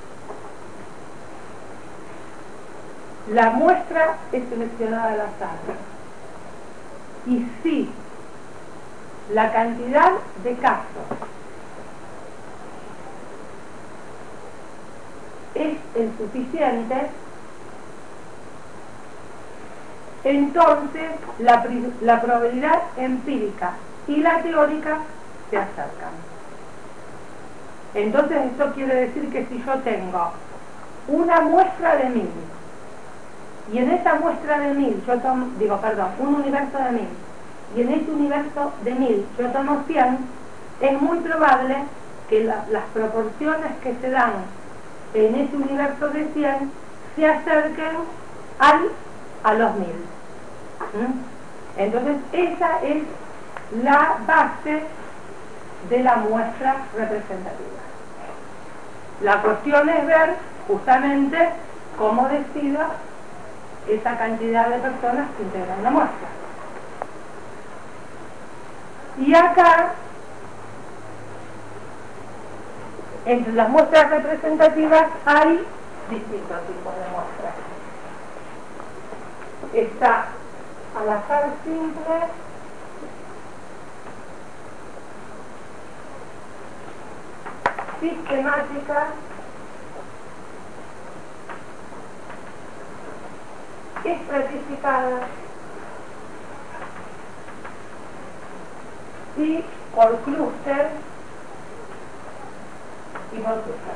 la muestra es seleccionada al azar y si la cantidad de casos es el suficiente, entonces la, la probabilidad empírica y la teórica se acercan. Entonces esto quiere decir que si yo tengo una muestra de mil y en esa muestra de mil yo tomo, digo, perdón, un universo de mil y en ese universo de mil yo tomo cien, es muy probable que la, las proporciones que se dan en ese universo de cien se acerquen al, a los mil. ¿Mm? Entonces esa es la base de la muestra representativa. La cuestión es ver justamente cómo decida esa cantidad de personas que integran la muestra. Y acá, entre las muestras representativas hay distintos tipos de muestras. Está al azar simple, sistemática, estratificada y por clúster y por clúster.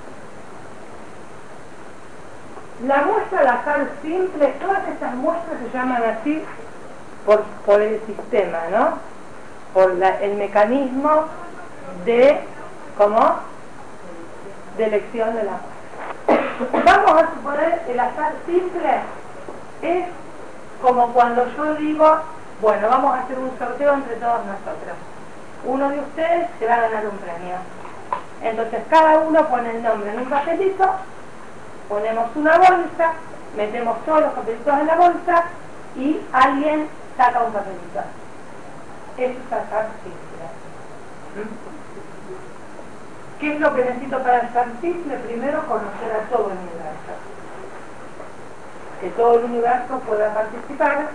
La muestra al azar simple, todas estas muestras se llaman así por, por el sistema, ¿no? Por la, el mecanismo de, ¿cómo? De elección de la muestra. Vamos a suponer el azar simple es como cuando yo digo, bueno, vamos a hacer un sorteo entre todos nosotros. Uno de ustedes se va a ganar un premio. Entonces cada uno pone el nombre en un papelito, ponemos una bolsa, metemos todos los papelitos en la bolsa y alguien saca un papelito. Eso es azar simple. ¿Mm? ¿Qué es lo que necesito para azar simple? Primero conocer a todo el universo. Que todo el universo pueda participar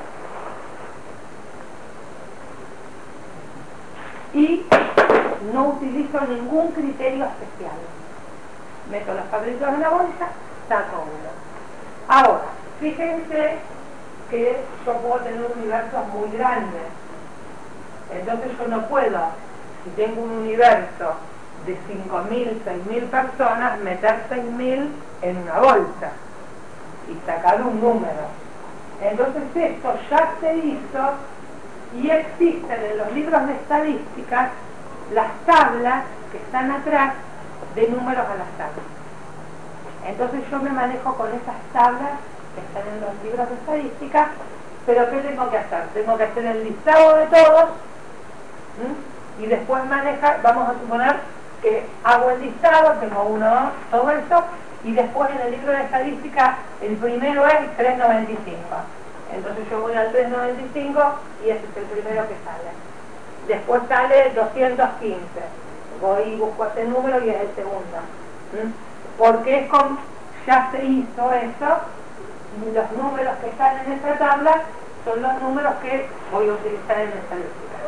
y no utilizo ningún criterio especial. Meto los papelitos en la bolsa, saco uno. Ahora, fíjense que yo puedo tener universos muy grandes. Entonces yo no puedo, si tengo un universo de cinco mil, seis mil personas, meter seis mil en una bolsa y sacar un número. Entonces esto ya se hizo y existen en los libros de estadística las tablas que están atrás de números al azar. Entonces yo me manejo con esas tablas que están en los libros de estadística, pero ¿qué tengo que hacer? Tengo que hacer el listado de todos, ¿m? Y después manejar, vamos a suponer que hago el listado, tengo uno, dos, todo eso, y después en el libro de estadística el primero es tres noventa y cinco. Entonces yo voy al tres noventa y cinco y ese es el primero que sale. Después sale doscientos quince voy y busco ese número y es el segundo. ¿Mm? Porque es como ya se hizo eso, y los números que están en esta tabla son los números que voy a utilizar en esta lógica.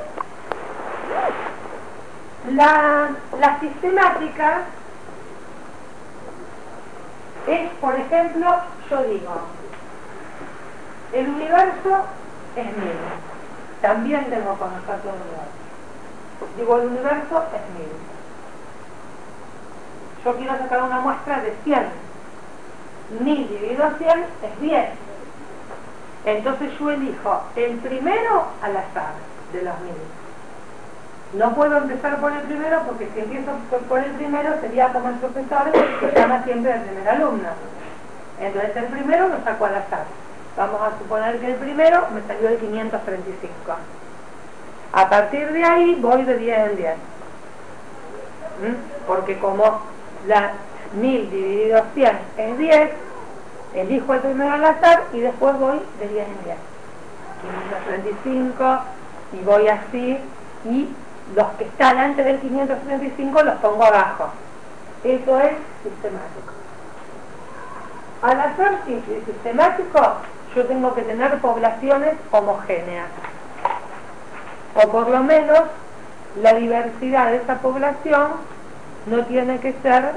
La, la sistemática es, por ejemplo, yo digo, el universo es mil. También debo conocer todo el universo. Digo, el universo es mil. Yo quiero sacar una muestra de cien. Mil dividido cien es diez. Entonces yo elijo el primero al azar de los mil. No puedo empezar por el primero porque si empiezo por el primero sería como el profesor que llama siempre al primer alumno. Entonces el primero lo saco al azar. Vamos a suponer que el primero me salió el quinientos treinta y cinco. A partir de ahí voy de diez en diez. ¿Mm? Porque como la mil dividido cien es diez, elijo el primero al azar y después voy de diez en diez. quinientos treinta y cinco y voy así, y los que están antes del quinientos treinta y cinco los pongo abajo. Eso es sistemático. Al hacer sistemático, yo tengo que tener poblaciones homogéneas, o por lo menos la diversidad de esa población no tiene que ser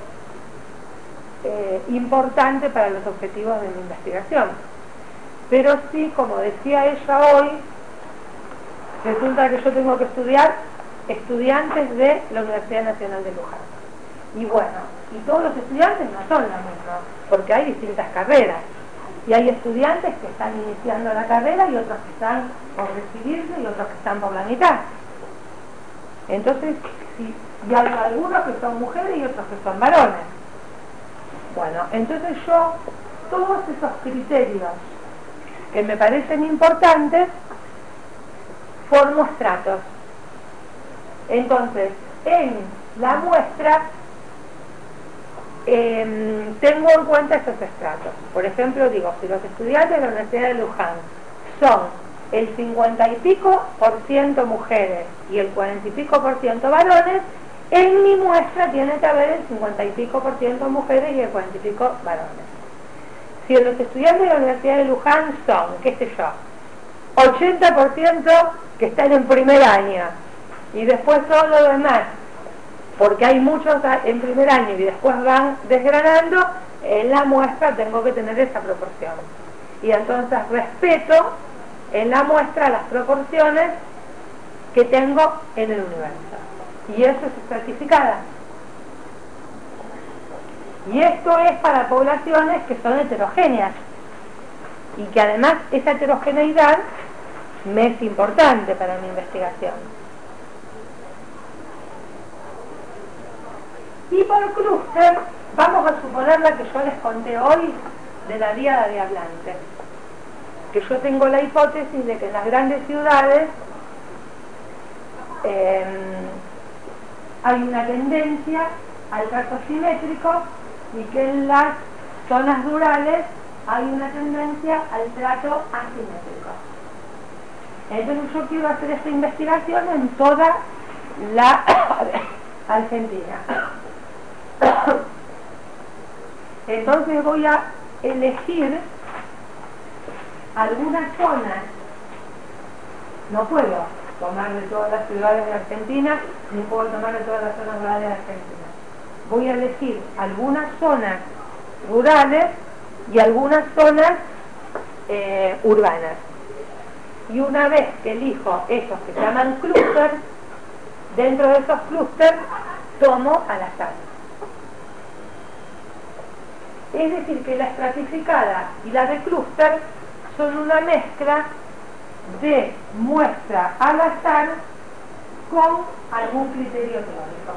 eh, importante para los objetivos de mi investigación. Pero sí, como decía ella hoy, resulta que yo tengo que estudiar estudiantes de la Universidad Nacional de Luján. Y bueno, y todos los estudiantes no son los mismos, porque hay distintas carreras. Y hay estudiantes que están iniciando la carrera y otros que están por recibirse y otros que están por la mitad. Entonces, sí, y hay algunos que son mujeres y otros que son varones. Bueno, entonces yo, todos esos criterios que me parecen importantes, formo estratos. Entonces, en la muestra eh, tengo en cuenta esos estratos. Por ejemplo, digo, si los estudiantes de la Universidad de Luján son el cincuenta y pico por ciento mujeres y el cuarenta y pico por ciento varones, en mi muestra tiene que haber el cincuenta y pico por ciento mujeres y el cuarenta y pico varones. Si los estudiantes de la Universidad de Luján son, qué sé yo, ochenta por ciento que están en primer año y después todo lo demás, porque hay muchos en primer año y después van desgranando, en la muestra tengo que tener esa proporción. Y entonces respeto en la muestra las proporciones que tengo en el universo. Y eso es estratificada. Y esto es para poblaciones que son heterogéneas. Y que además esa heterogeneidad me es importante para mi investigación. Y por clúster, vamos a suponer la que yo les conté hoy de la diada de hablantes. Que yo tengo la hipótesis de que en las grandes ciudades eh, hay una tendencia al trato simétrico y que en las zonas rurales hay una tendencia al trato asimétrico. Entonces yo quiero hacer esta investigación en toda la Argentina. Entonces voy a elegir algunas zonas. No puedo tomar de todas las ciudades de Argentina, ni puedo tomar de todas las zonas rurales de Argentina. Voy a elegir algunas zonas rurales y algunas zonas eh, urbanas. Y una vez que elijo esos que se llaman clúster, dentro de esos clústeres tomo al azar. Es decir, que la estratificada y la de clúster son una mezcla de muestra al azar con algún criterio teórico.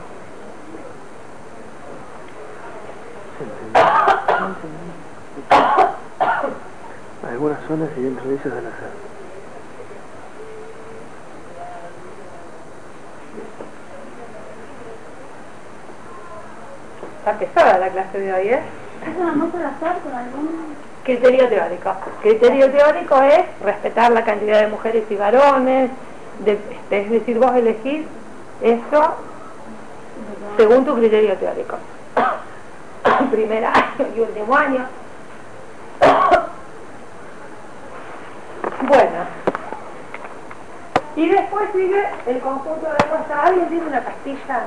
Algunas zonas y dentro de ellas al azar. Está pesada la clase de hoy, ¿eh? ¿Es una muestra al azar con algún criterio teórico? Criterio teórico es respetar la cantidad de mujeres y varones, de, es decir, vos elegís eso según tu criterio teórico. Primer año y último año. Bueno, y después sigue el conjunto de muestras. ¿Alguien tiene una pastilla?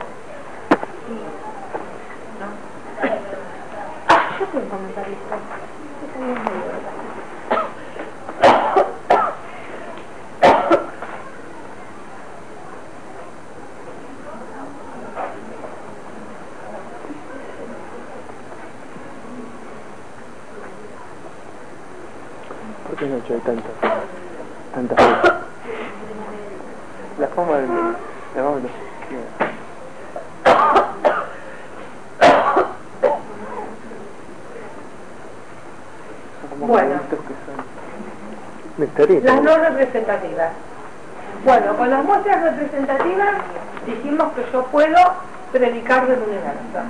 ¿No? Yo soy un comentarista. ¿Por qué no hay tantas, tantas cosas? La forma del... La vamos a... Bueno, las no representativas. Bueno, con las muestras representativas dijimos que yo puedo predicar del universo.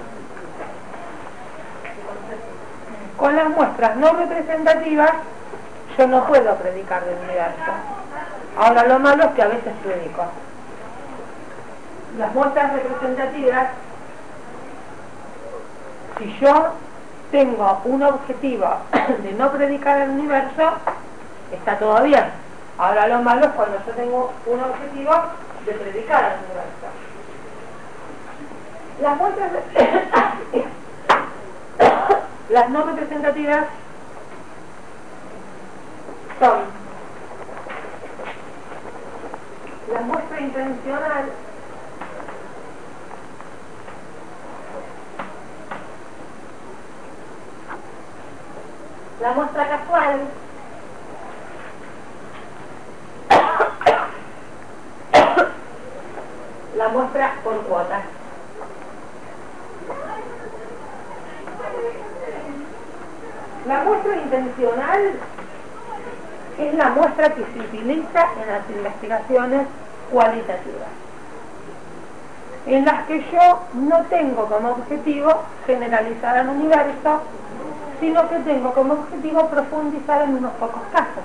Con las muestras no representativas yo no puedo predicar del universo. Ahora lo malo es que a veces predico. Las muestras representativas, si yo tengo un objetivo de no predicar el universo, está todo bien. Ahora lo malo es cuando yo tengo un objetivo de predicar el universo. Las muestras las no representativas son la muestra intencional, la muestra casual, la muestra por cuotas. La muestra intencional es la muestra que se utiliza en las investigaciones cualitativas, en las que yo no tengo como objetivo generalizar al universo, sino que tengo como objetivo profundizar en unos pocos casos.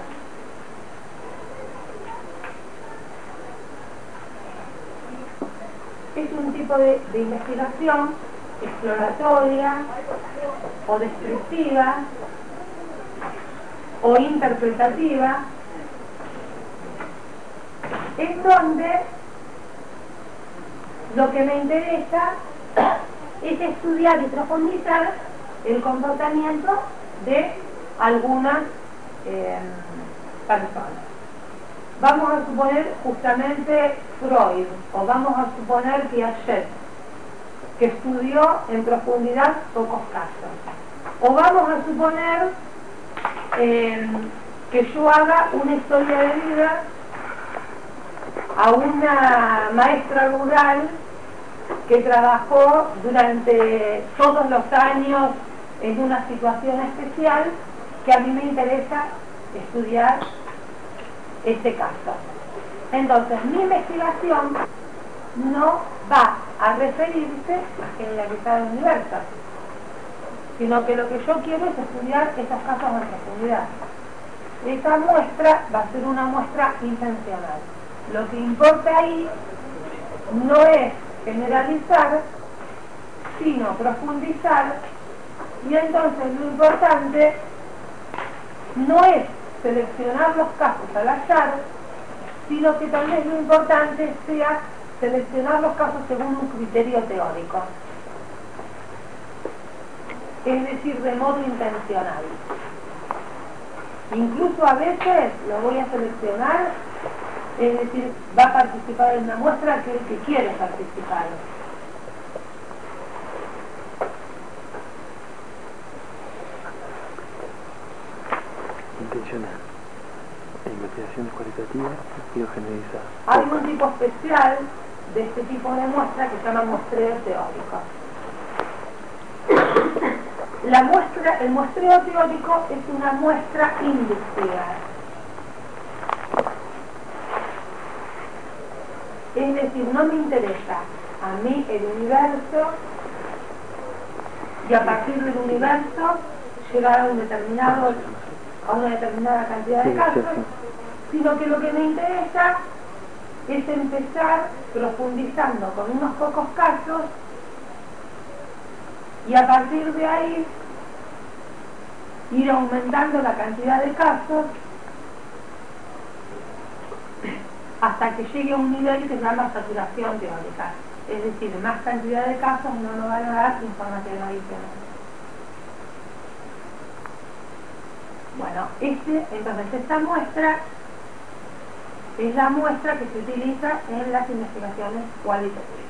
Es un tipo de, de investigación exploratoria o descriptiva o interpretativa, en donde lo que me interesa es estudiar y profundizar el comportamiento de algunas eh, personas. Vamos a suponer justamente Freud, o vamos a suponer Piaget, que estudió en profundidad pocos casos. O vamos a suponer eh, que yo haga una historia de vida a una maestra rural que trabajó durante todos los años en una situación especial, que a mí me interesa estudiar este caso. Entonces, mi investigación no va a referirse a generalizar el universo, sino que lo que yo quiero es estudiar esos casos en profundidad. Esa muestra va a ser una muestra intencional. Lo que importa ahí no es generalizar, sino profundizar, y entonces lo importante no es seleccionar los casos al azar, sino que tal vez lo importante sea seleccionar los casos según un criterio teórico, es decir, de modo intencional. Incluso a veces lo voy a seleccionar, es decir, va a participar en una muestra aquel que quiere participar. Intencional. Investigaciones cualitativas, quiero generalizar. Hay un tipo especial de este tipo de muestra que se llama muestreo teórico. La muestra, el muestreo teórico es una muestra industrial. Es decir, no me interesa a mí el universo y a partir del universo llegar a un determinado, a una determinada cantidad de casos, sino que lo que me interesa es empezar profundizando con unos pocos casos y a partir de ahí ir aumentando la cantidad de casos hasta que llegue a un nivel que se llama saturación teórica. Es decir, más cantidad de casos no nos van a dar información adicional. Bueno, este, entonces esta muestra es la muestra que se utiliza en las investigaciones cualitativas.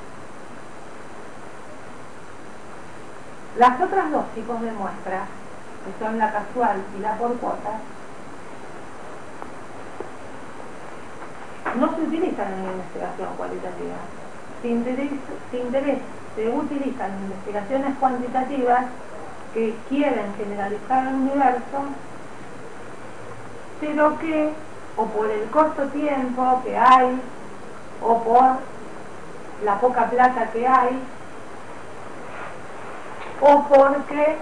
Las otras dos tipos de muestras, que son la casual y la por cuotas, no se utilizan en investigación cualitativa. Se, interés, se, interés, se utilizan en investigaciones cuantitativas que quieren generalizar el universo, pero que, o por el corto tiempo que hay, o por la poca plata que hay, o porque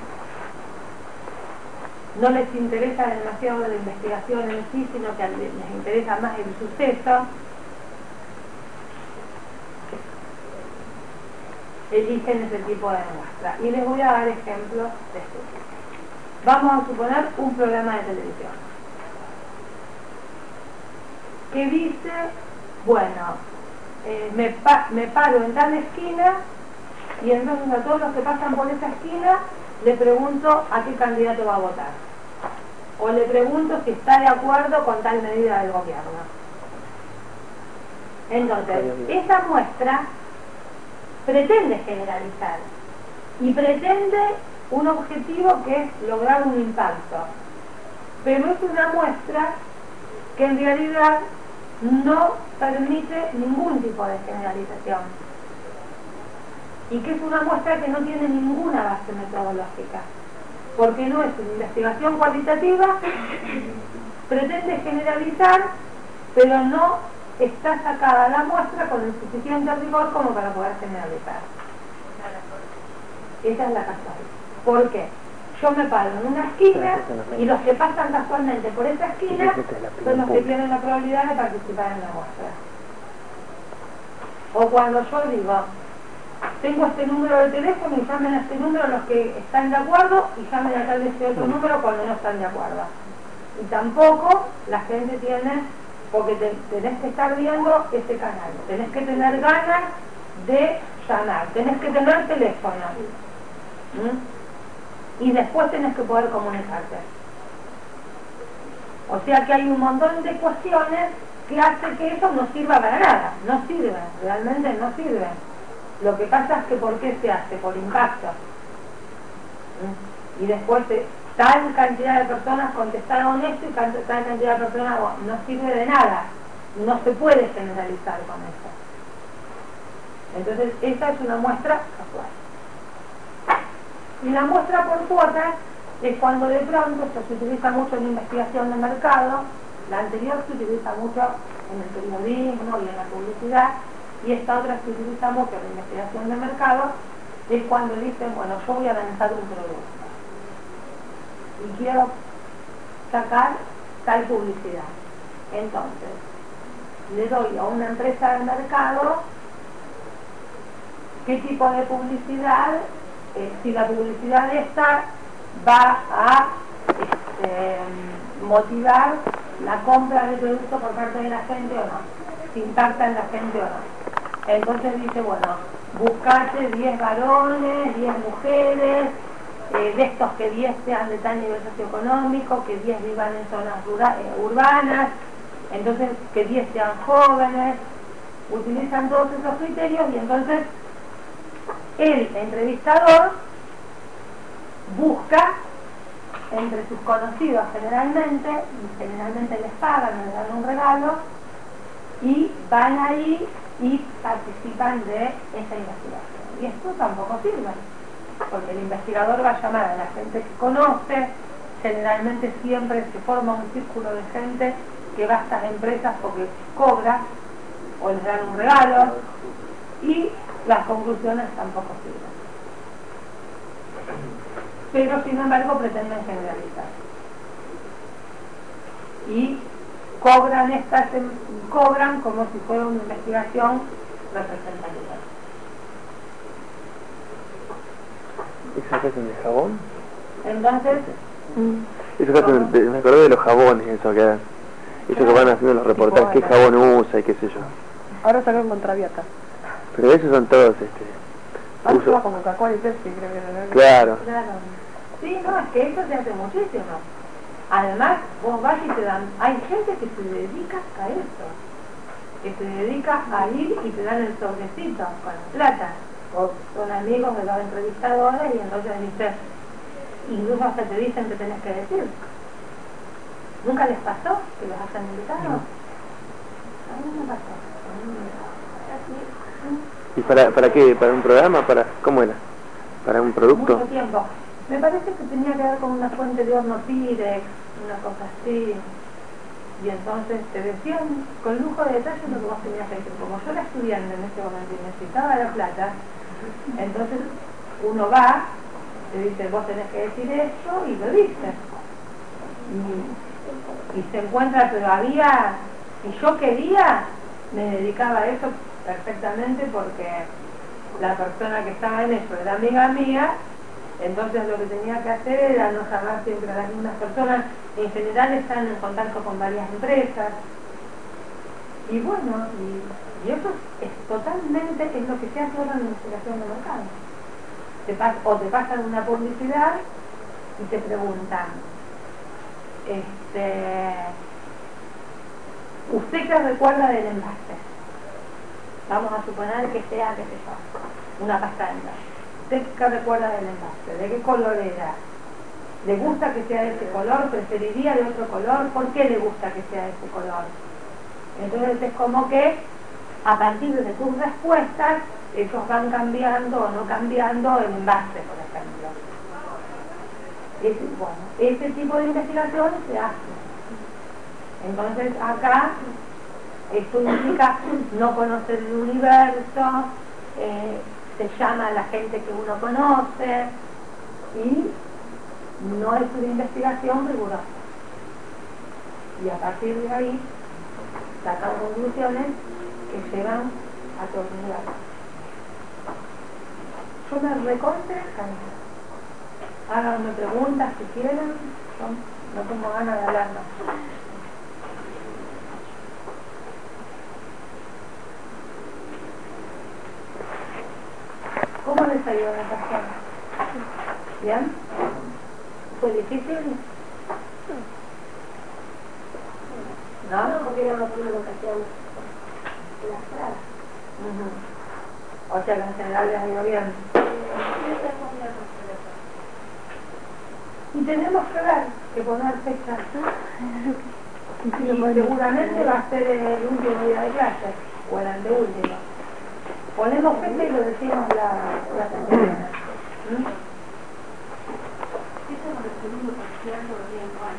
no les interesa demasiado la investigación en sí, sino que les interesa más el suceso, eligen ese tipo de muestra. Y les voy a dar ejemplos de estudios. Vamos a suponer un programa de televisión que dice, bueno, eh, me, pa me paro en tal esquina y entonces a todos los que pasan por esa esquina le pregunto a qué candidato va a votar, o le pregunto si está de acuerdo con tal medida del gobierno. Entonces, esa muestra pretende generalizar y pretende un objetivo que es lograr un impacto, pero es una muestra que en realidad no permite ningún tipo de generalización y que es una muestra que no tiene ninguna base metodológica, porque no es una investigación cualitativa, pretende generalizar, pero no está sacada la muestra con el suficiente rigor como para poder generalizar. Esa es la casual. ¿Por qué? Yo me paro en una esquina y los que pasan casualmente por esa esquina son los que tienen la probabilidad de participar en la muestra. O cuando yo digo, tengo este número de teléfono y llamen a este número los que están de acuerdo y llamen a tal de este otro número cuando no están de acuerdo. Y tampoco la gente tiene, porque te, tenés que estar viendo este canal, tenés que tener ganas de llamar, tenés que tener teléfono. ¿Mm? Y después tenés que poder comunicarte. O sea que hay un montón de cuestiones que hacen que eso no sirva para nada, no sirve, realmente no sirve. Lo que pasa es que ¿por qué se hace? Por impacto. ¿Mm? Y después de tal cantidad de personas contestaron esto y tal cantidad de personas, bueno, no sirve de nada, no se puede generalizar con eso. Entonces esta es una muestra casual. Y la muestra por cuotas es cuando de pronto, esto se utiliza mucho en investigación de mercado, la anterior se utiliza mucho en el periodismo y en la publicidad, y esta otra se utiliza mucho en la investigación de mercado, es cuando dicen, bueno, yo voy a lanzar un producto y quiero sacar tal publicidad. Entonces, le doy a una empresa de mercado qué tipo de publicidad, eh, si la publicidad esta va a este, motivar la compra del producto por parte de la gente o no, si impacta en la gente o no. Entonces dice, bueno, buscate diez varones, diez mujeres, eh, de estos que diez sean de tal nivel socioeconómico, que diez vivan en zonas rural, eh, urbanas, entonces que diez sean jóvenes, utilizan todos esos criterios y entonces el entrevistador busca entre sus conocidos generalmente, y generalmente les pagan, les dan un regalo, y van ahí y participan de esa investigación. Y esto tampoco sirve, porque el investigador va a llamar a la gente que conoce, generalmente siempre se forma un círculo de gente que va a estas empresas porque cobra, o les dan un regalo, y las conclusiones tampoco sirven. Pero sin embargo pretenden generalizar. Y cobran estas, cobran como si fuera una investigación representativa. ¿Esa que hacen de jabón? Entonces, Eso que hacen de, me acordé de los jabones, eso que eso que van haciendo los reportajes, qué jabón usa y qué sé yo. Ahora sacaron con Traviata. Pero esos son todos, este... Ahora uso- va con Coca-Cola y Pepsi, creo que era. Claro. claro. Sí, no, es que eso se hace muchísimo. Además, vos vas y te dan... Hay gente que se dedica a eso. Que se dedica a ir y te dan el sobrecito con la plata. O son amigos de los entrevistadores y entonces dices... Incluso hasta te dicen que tenés que decir. ¿Nunca les pasó que los hayan invitado? A mí me pasó. A mí me pasó. ¿Y para, para qué? ¿Para un programa? ¿Para cómo era? ¿Para un producto? Mucho tiempo. Me parece que tenía que ver con una fuente de horno Pirex, una cosa así. Y entonces te decían con lujo de detalle lo que vos tenías que decir. Como yo era estudiante en ese momento y necesitaba la plata, entonces uno va, te dice vos tenés que decir esto y lo dices. Y, y se encuentra todavía, si yo quería, me dedicaba a eso perfectamente porque la persona que estaba en eso era amiga mía, entonces lo que tenía que hacer era no llamar siempre a las mismas personas, en general están en contacto con varias empresas, y bueno, y, y eso es totalmente, es lo que se hace ahora en la investigación de mercado. Te pas, o te pasan una publicidad y te preguntan, este, ¿usted qué recuerda del envase? Vamos a suponer que sea, qué sé yo, una pasta dental. ¿Usted qué recuerda del envase? ¿De qué color era? ¿Le gusta que sea de ese color? ¿Preferiría de otro color? ¿Por qué le gusta que sea de ese color? Entonces es como que a partir de tus respuestas ellos van cambiando o no cambiando el envase, por ejemplo. Es, bueno, ese tipo de investigaciones se hace. Entonces acá esto implica no conocer el universo, eh, se llama a la gente que uno conoce y no es una investigación rigurosa. Y a partir de ahí sacan conclusiones que llevan a todo el universo. Yo me recontra canso. Háganme preguntas si quieren, yo no tengo ganas de hablar más. ¿Cómo les ayudó la ocasión? ¿Bien? ¿Fue difícil? ¿No? No, porque era una primera ocasión. Las frases. Uh-huh. O sea que en general les ha ido bien. Y tenemos que ver, que poner fechas. Y seguramente va a ser el último día de clase, o el anteúltimo. Ponemos fecha y lo decimos la, la semana. ¿Mm? Eso con el segundo parcial lo veía igual,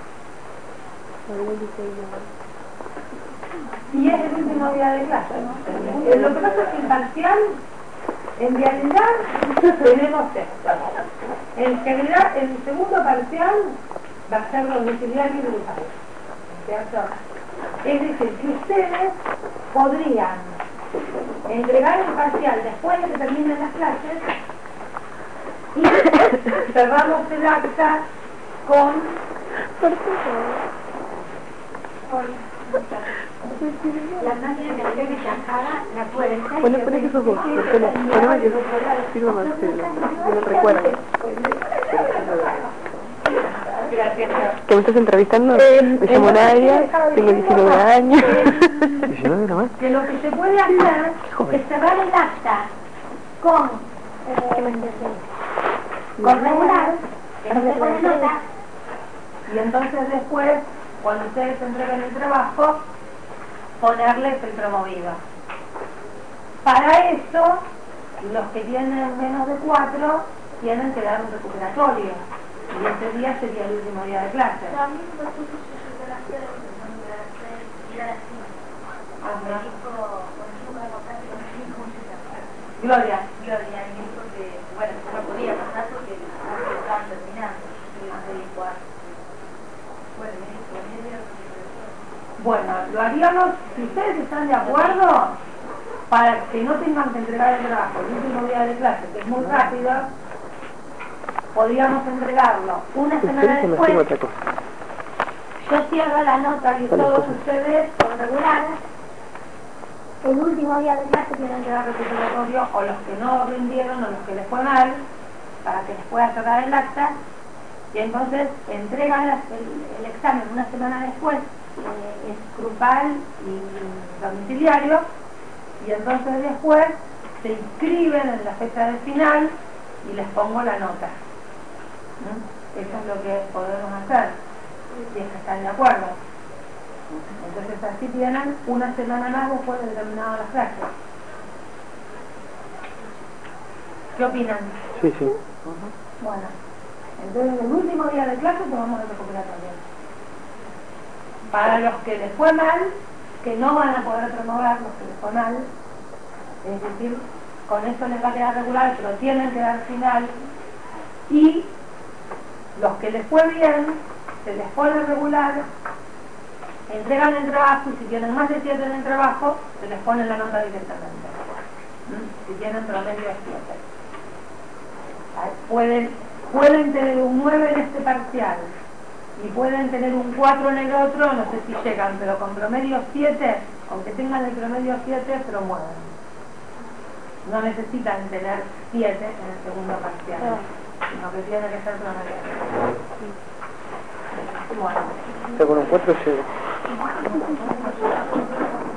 ¿no? Y es el último día de clase. Eh, Lo que pasa es que el parcial, en realidad, tenemos esto. En general, el segundo parcial va a ser domiciliario y grupal. ¿Cierto? Es decir, que ustedes podrían entregar el parcial después de que terminen las clases y cerramos el acta con... La máquina que había que sacara la puerta. Ponle, ponle que esos dos, ponle, poneme que sirva Marcelo, que no recuerdo. Gracias. ¿Que me estás entrevistando? Me llamo Nadia, tengo diecinueve años. ¿diecinueve nomás? Que lo que se puede hacer es cerrar el acta con eh, con regular, que no se pone nota. Y entonces después, cuando ustedes entreguen el trabajo, ponerles el promovido. Para eso, los que tienen menos de cuatro tienen que dar un recuperatorio. Y ese día sería el último día de clase. Gloria. Gloria, y dijo que, bueno, no podía pasar porque estaban terminando, antes de cuatro. Bueno, me dijo, medio Bueno, lo haríamos, si ustedes están de acuerdo, para que no tengan que entregar el trabajo el último día de clase, que es muy rápido, podríamos entregarlo una semana después. Yo cierro la nota y todos ustedes con regular. El último día de clase tienen que dar recuperatorio, o los que no rindieron o los que les fue mal, para que les pueda cerrar el acta, y entonces entregan las, el, el examen una semana después, eh, es grupal y domiciliario, y entonces después se inscriben en la fecha del final y les pongo la nota. ¿Mm? Eso es lo que podemos hacer, si es que están de acuerdo. Entonces así tienen una semana más después de terminado las clases. ¿Qué opinan? Sí, sí. Uh-huh. Bueno, entonces el último día de clase tomamos el recuperatorio. Para los que les fue mal, que no van a poder promover los que les fue mal, es decir, con eso les va a quedar regular, pero tienen que dar final, y los que les fue bien, se les pone regular, entregan el trabajo, y si tienen más de siete en el trabajo, se les pone la nota directamente. ¿Mm? Si tienen promedio de siete. Pueden, pueden tener un nueve en este parcial y pueden tener un cuatro en el otro, no sé si llegan, pero con promedio siete, aunque tengan el promedio siete, promueven. No necesitan tener siete en el segundo parcial, sino que tiene que ser promedio. Bueno. Con un cuatro llego.